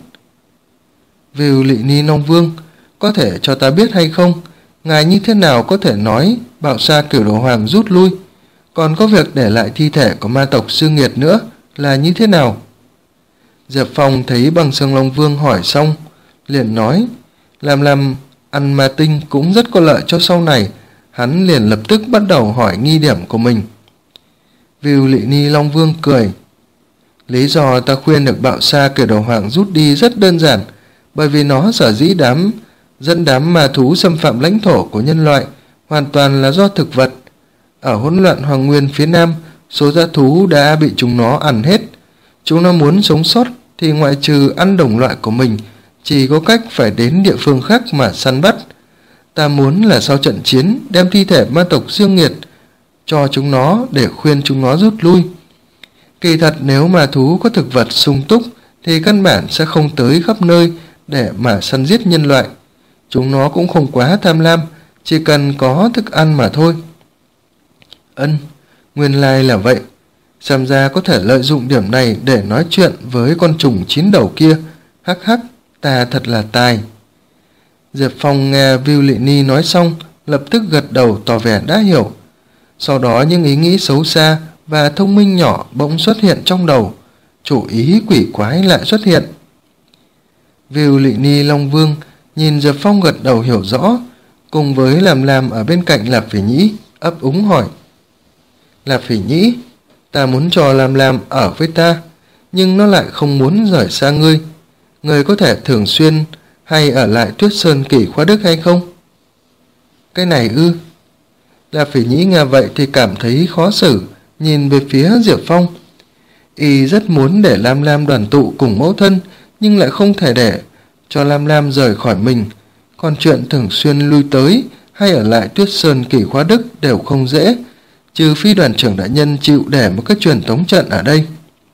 Vưu Lị Ni Long Vương, có thể cho ta biết hay không, ngài như thế nào có thể nói Bạo Sa Cửu Đầu Hoàng rút lui, còn có việc để lại thi thể của ma tộc Sư Nghiệt nữa là như thế nào? Diệp Phong thấy băng xương Long Vương hỏi xong, liền nói, làm làm ăn ma tinh cũng rất có lợi cho sau này. Hắn liền lập tức bắt đầu hỏi nghi điểm của mình. Vưu Lị Ni Long Vương cười. Lý do ta khuyên được Bạo Sa Cửu Đầu Hoàng rút đi rất đơn giản, bởi vì nó sở dĩ đám dẫn đám ma thú xâm phạm lãnh thổ của nhân loại hoàn toàn là do thực vật. Ở hỗn loạn Hoàng Nguyên phía Nam, số dã thú đã bị chúng nó ăn hết. Chúng nó muốn sống sót thì ngoại trừ ăn đồng loại của mình, chỉ có cách phải đến địa phương khác mà săn bắt. Ta muốn là sau trận chiến đem thi thể ma tộc Dương Nghiệt cho chúng nó để khuyên chúng nó rút lui. Kỳ thật nếu ma thú có thực vật sung túc thì căn bản sẽ không tới khắp nơi để mà săn giết nhân loại. Chúng nó cũng không quá tham lam, chỉ cần có thức ăn mà thôi. Ân, nguyên lai là vậy. Xem ra có thể lợi dụng điểm này để nói chuyện với con trùng chín đầu kia. Hắc hắc, ta thật là tài. Diệp Phong nghe Vưu Lị Ni nói xong, lập tức gật đầu tỏ vẻ đã hiểu. Sau đó những ý nghĩ xấu xa và thông minh nhỏ bỗng xuất hiện trong đầu. Chủ ý quỷ quái lại xuất hiện. Vưu Lị Ni Long Vương nhìn Diệp Phong gật đầu hiểu rõ, cùng với Làm Làm ở bên cạnh Lạp Phỉ Nhĩ ấp úng hỏi. Lạp Phỉ Nhĩ, ta muốn cho Làm Làm ở với ta, nhưng nó lại không muốn rời xa ngươi. Ngươi có thể thường xuyên hay ở lại Tuyết Sơn Kỷ Khóa Đức hay không? Cái này ư? Lạp Phỉ Nhĩ nghe vậy thì cảm thấy khó xử, nhìn về phía Diệp Phong. Y rất muốn để Lam Lam đoàn tụ cùng mẫu thân, nhưng lại không thể để cho Lam Lam rời khỏi mình. Còn chuyện thường xuyên lui tới hay ở lại Tuyết Sơn Kỷ Khóa Đức đều không dễ, trừ phi đoàn trưởng đại nhân chịu để một cái truyền tống trận ở đây.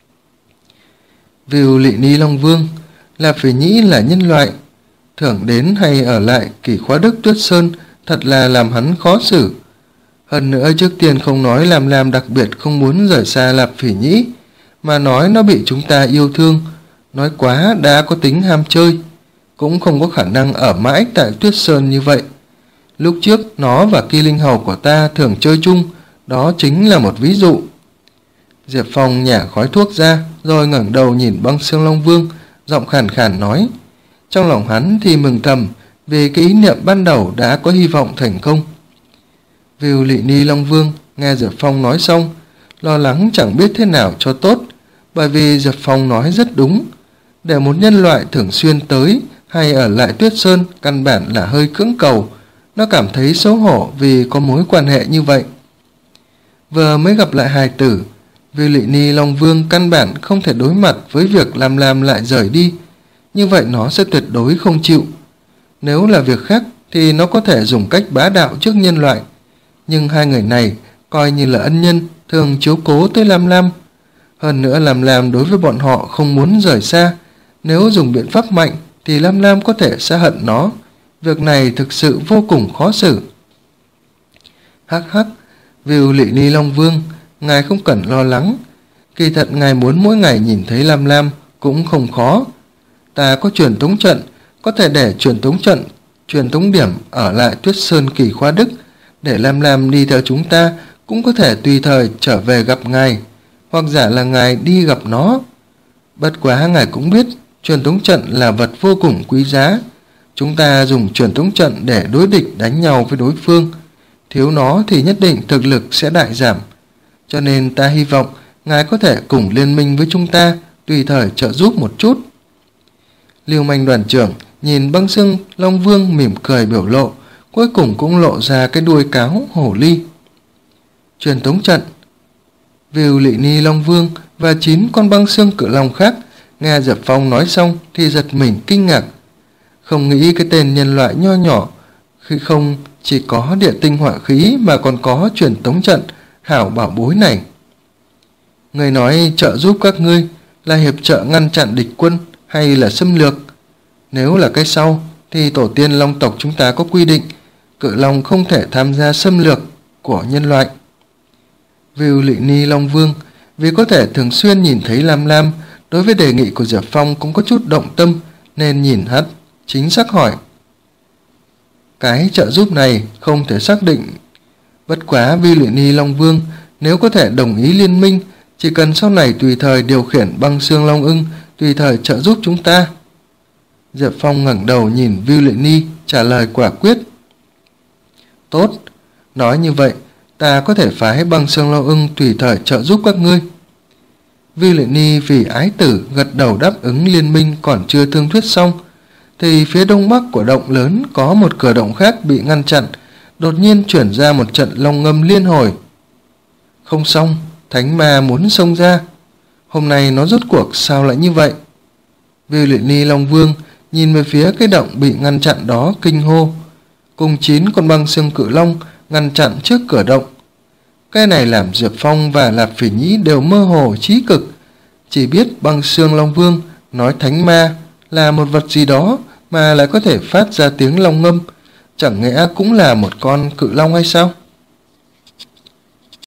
Vưu Lị Ni Long Vương, Lạp Phỉ Nhĩ là nhân loại, thường đến hay ở lại Kỷ Khóa Đức Tuyết Sơn thật là làm hắn khó xử. Hơn nữa trước tiên không nói Lam Lam đặc biệt không muốn rời xa Lạp Phỉ Nhĩ, mà nói nó bị chúng ta yêu thương, nói quá đã có tính ham chơi, cũng không có khả năng ở mãi tại Tuyết Sơn như vậy. Lúc trước nó và Kỳ Linh Hầu của ta thường chơi chung, đó chính là một ví dụ. Diệp Phong nhả khói thuốc ra, rồi ngẩng đầu nhìn băng xương Long Vương, giọng khàn khàn nói. Trong lòng hắn thì mừng thầm, vì cái ý niệm ban đầu đã có hy vọng thành công. Vưu Lị Ni Long Vương nghe Diệp Phong nói xong, lo lắng chẳng biết thế nào cho tốt, bởi vì Diệp Phong nói rất đúng. Để một nhân loại thường xuyên tới hay ở lại Tuyết Sơn căn bản là hơi cưỡng cầu, Nó cảm thấy xấu hổ vì có mối quan hệ như vậy. Vừa mới gặp lại hài tử, Viu Lệ Ni Long Vương căn bản không thể đối mặt với việc Lam Lam lại rời đi. Như vậy nó sẽ tuyệt đối không chịu. Nếu là việc khác thì nó có thể dùng cách bá đạo trước nhân loại. Nhưng hai người này coi như là ân nhân, thường chiếu cố tới Lam Lam. Hơn nữa Lam Lam đối với bọn họ không muốn rời xa. Nếu dùng biện pháp mạnh thì Lam Lam có thể sẽ hận nó. Việc này thực sự vô cùng khó xử. Hắc hắc, Viu Lệ Ni Long Vương, ngài không cần lo lắng. Kỳ thật ngài muốn mỗi ngày nhìn thấy Lam Lam cũng không khó. Ta có truyền tống trận, có thể để truyền tống trận, truyền tống điểm ở lại Tuyết Sơn Kỳ Khoa Đức, để Lam Lam đi theo chúng ta, cũng có thể tùy thời trở về gặp ngài, hoặc giả là ngài đi gặp nó. Bất quá ngài cũng biết, truyền tống trận là vật vô cùng quý giá. Chúng ta dùng truyền tống trận để đối địch đánh nhau với đối phương. Thiếu nó thì nhất định thực lực sẽ đại giảm. Cho nên ta hy vọng ngài có thể cùng liên minh với chúng ta, tùy thời trợ giúp một chút. Lưu Manh đoàn trưởng nhìn Băng Xương Long Vương mỉm cười biểu lộ, cuối cùng cũng lộ ra cái đuôi cáo hổ ly. Truyền tống trận. Viu Lệ Ni Long Vương và chín con băng xương cự long khác nghe Diệp Phong nói xong thì giật mình kinh ngạc. Không nghĩ cái tên nhân loại nho nhỏ khi không chỉ có địa tinh hỏa khí mà còn có truyền tống trận hảo bảo bối này. Người nói trợ giúp các ngươi là hiệp trợ ngăn chặn địch quân hay là xâm lược? Nếu là cái sau thì tổ tiên long tộc chúng ta có quy định cự long không thể tham gia xâm lược của nhân loại. Viu Lệ Ni Long Vương vì có thể thường xuyên nhìn thấy Lam Lam, đối với đề nghị của Diệp Phong cũng có chút động tâm, nên nhìn hắn chính xác hỏi. Cái trợ giúp này không thể xác định. Bất quá Viu Lệ Ni Long Vương nếu có thể đồng ý liên minh, chỉ cần sau này tùy thời điều khiển băng xương long ưng, tùy thời trợ giúp chúng ta. Diệp Phong ngẩng đầu nhìn Viu Lệ Ni, trả lời quả quyết. Tốt, nói như vậy ta có thể phái băng xương long ưng tùy thời trợ giúp các ngươi. Viu Lệ Ni vì ái tử gật đầu đáp ứng liên minh. Còn chưa thương thuyết xong thì phía đông bắc của động lớn có một cửa động khác bị ngăn chặn, đột nhiên chuyển ra một trận long ngâm liên hồi. Không xong, thánh ma muốn xông ra. Hôm nay nó rốt cuộc sao lại như vậy? Viu Lệ Ni Long Vương nhìn về phía cái động bị ngăn chặn đó kinh hô. Cùng chín con băng xương cự long ngăn chặn trước cửa động. Cái này làm Diệp Phong và Lạp Phỉ Nhĩ đều mơ hồ trí cực, chỉ biết băng xương Long Vương nói thánh ma là một vật gì đó mà lại có thể phát ra tiếng long ngâm, chẳng lẽ cũng là một con cự long hay sao?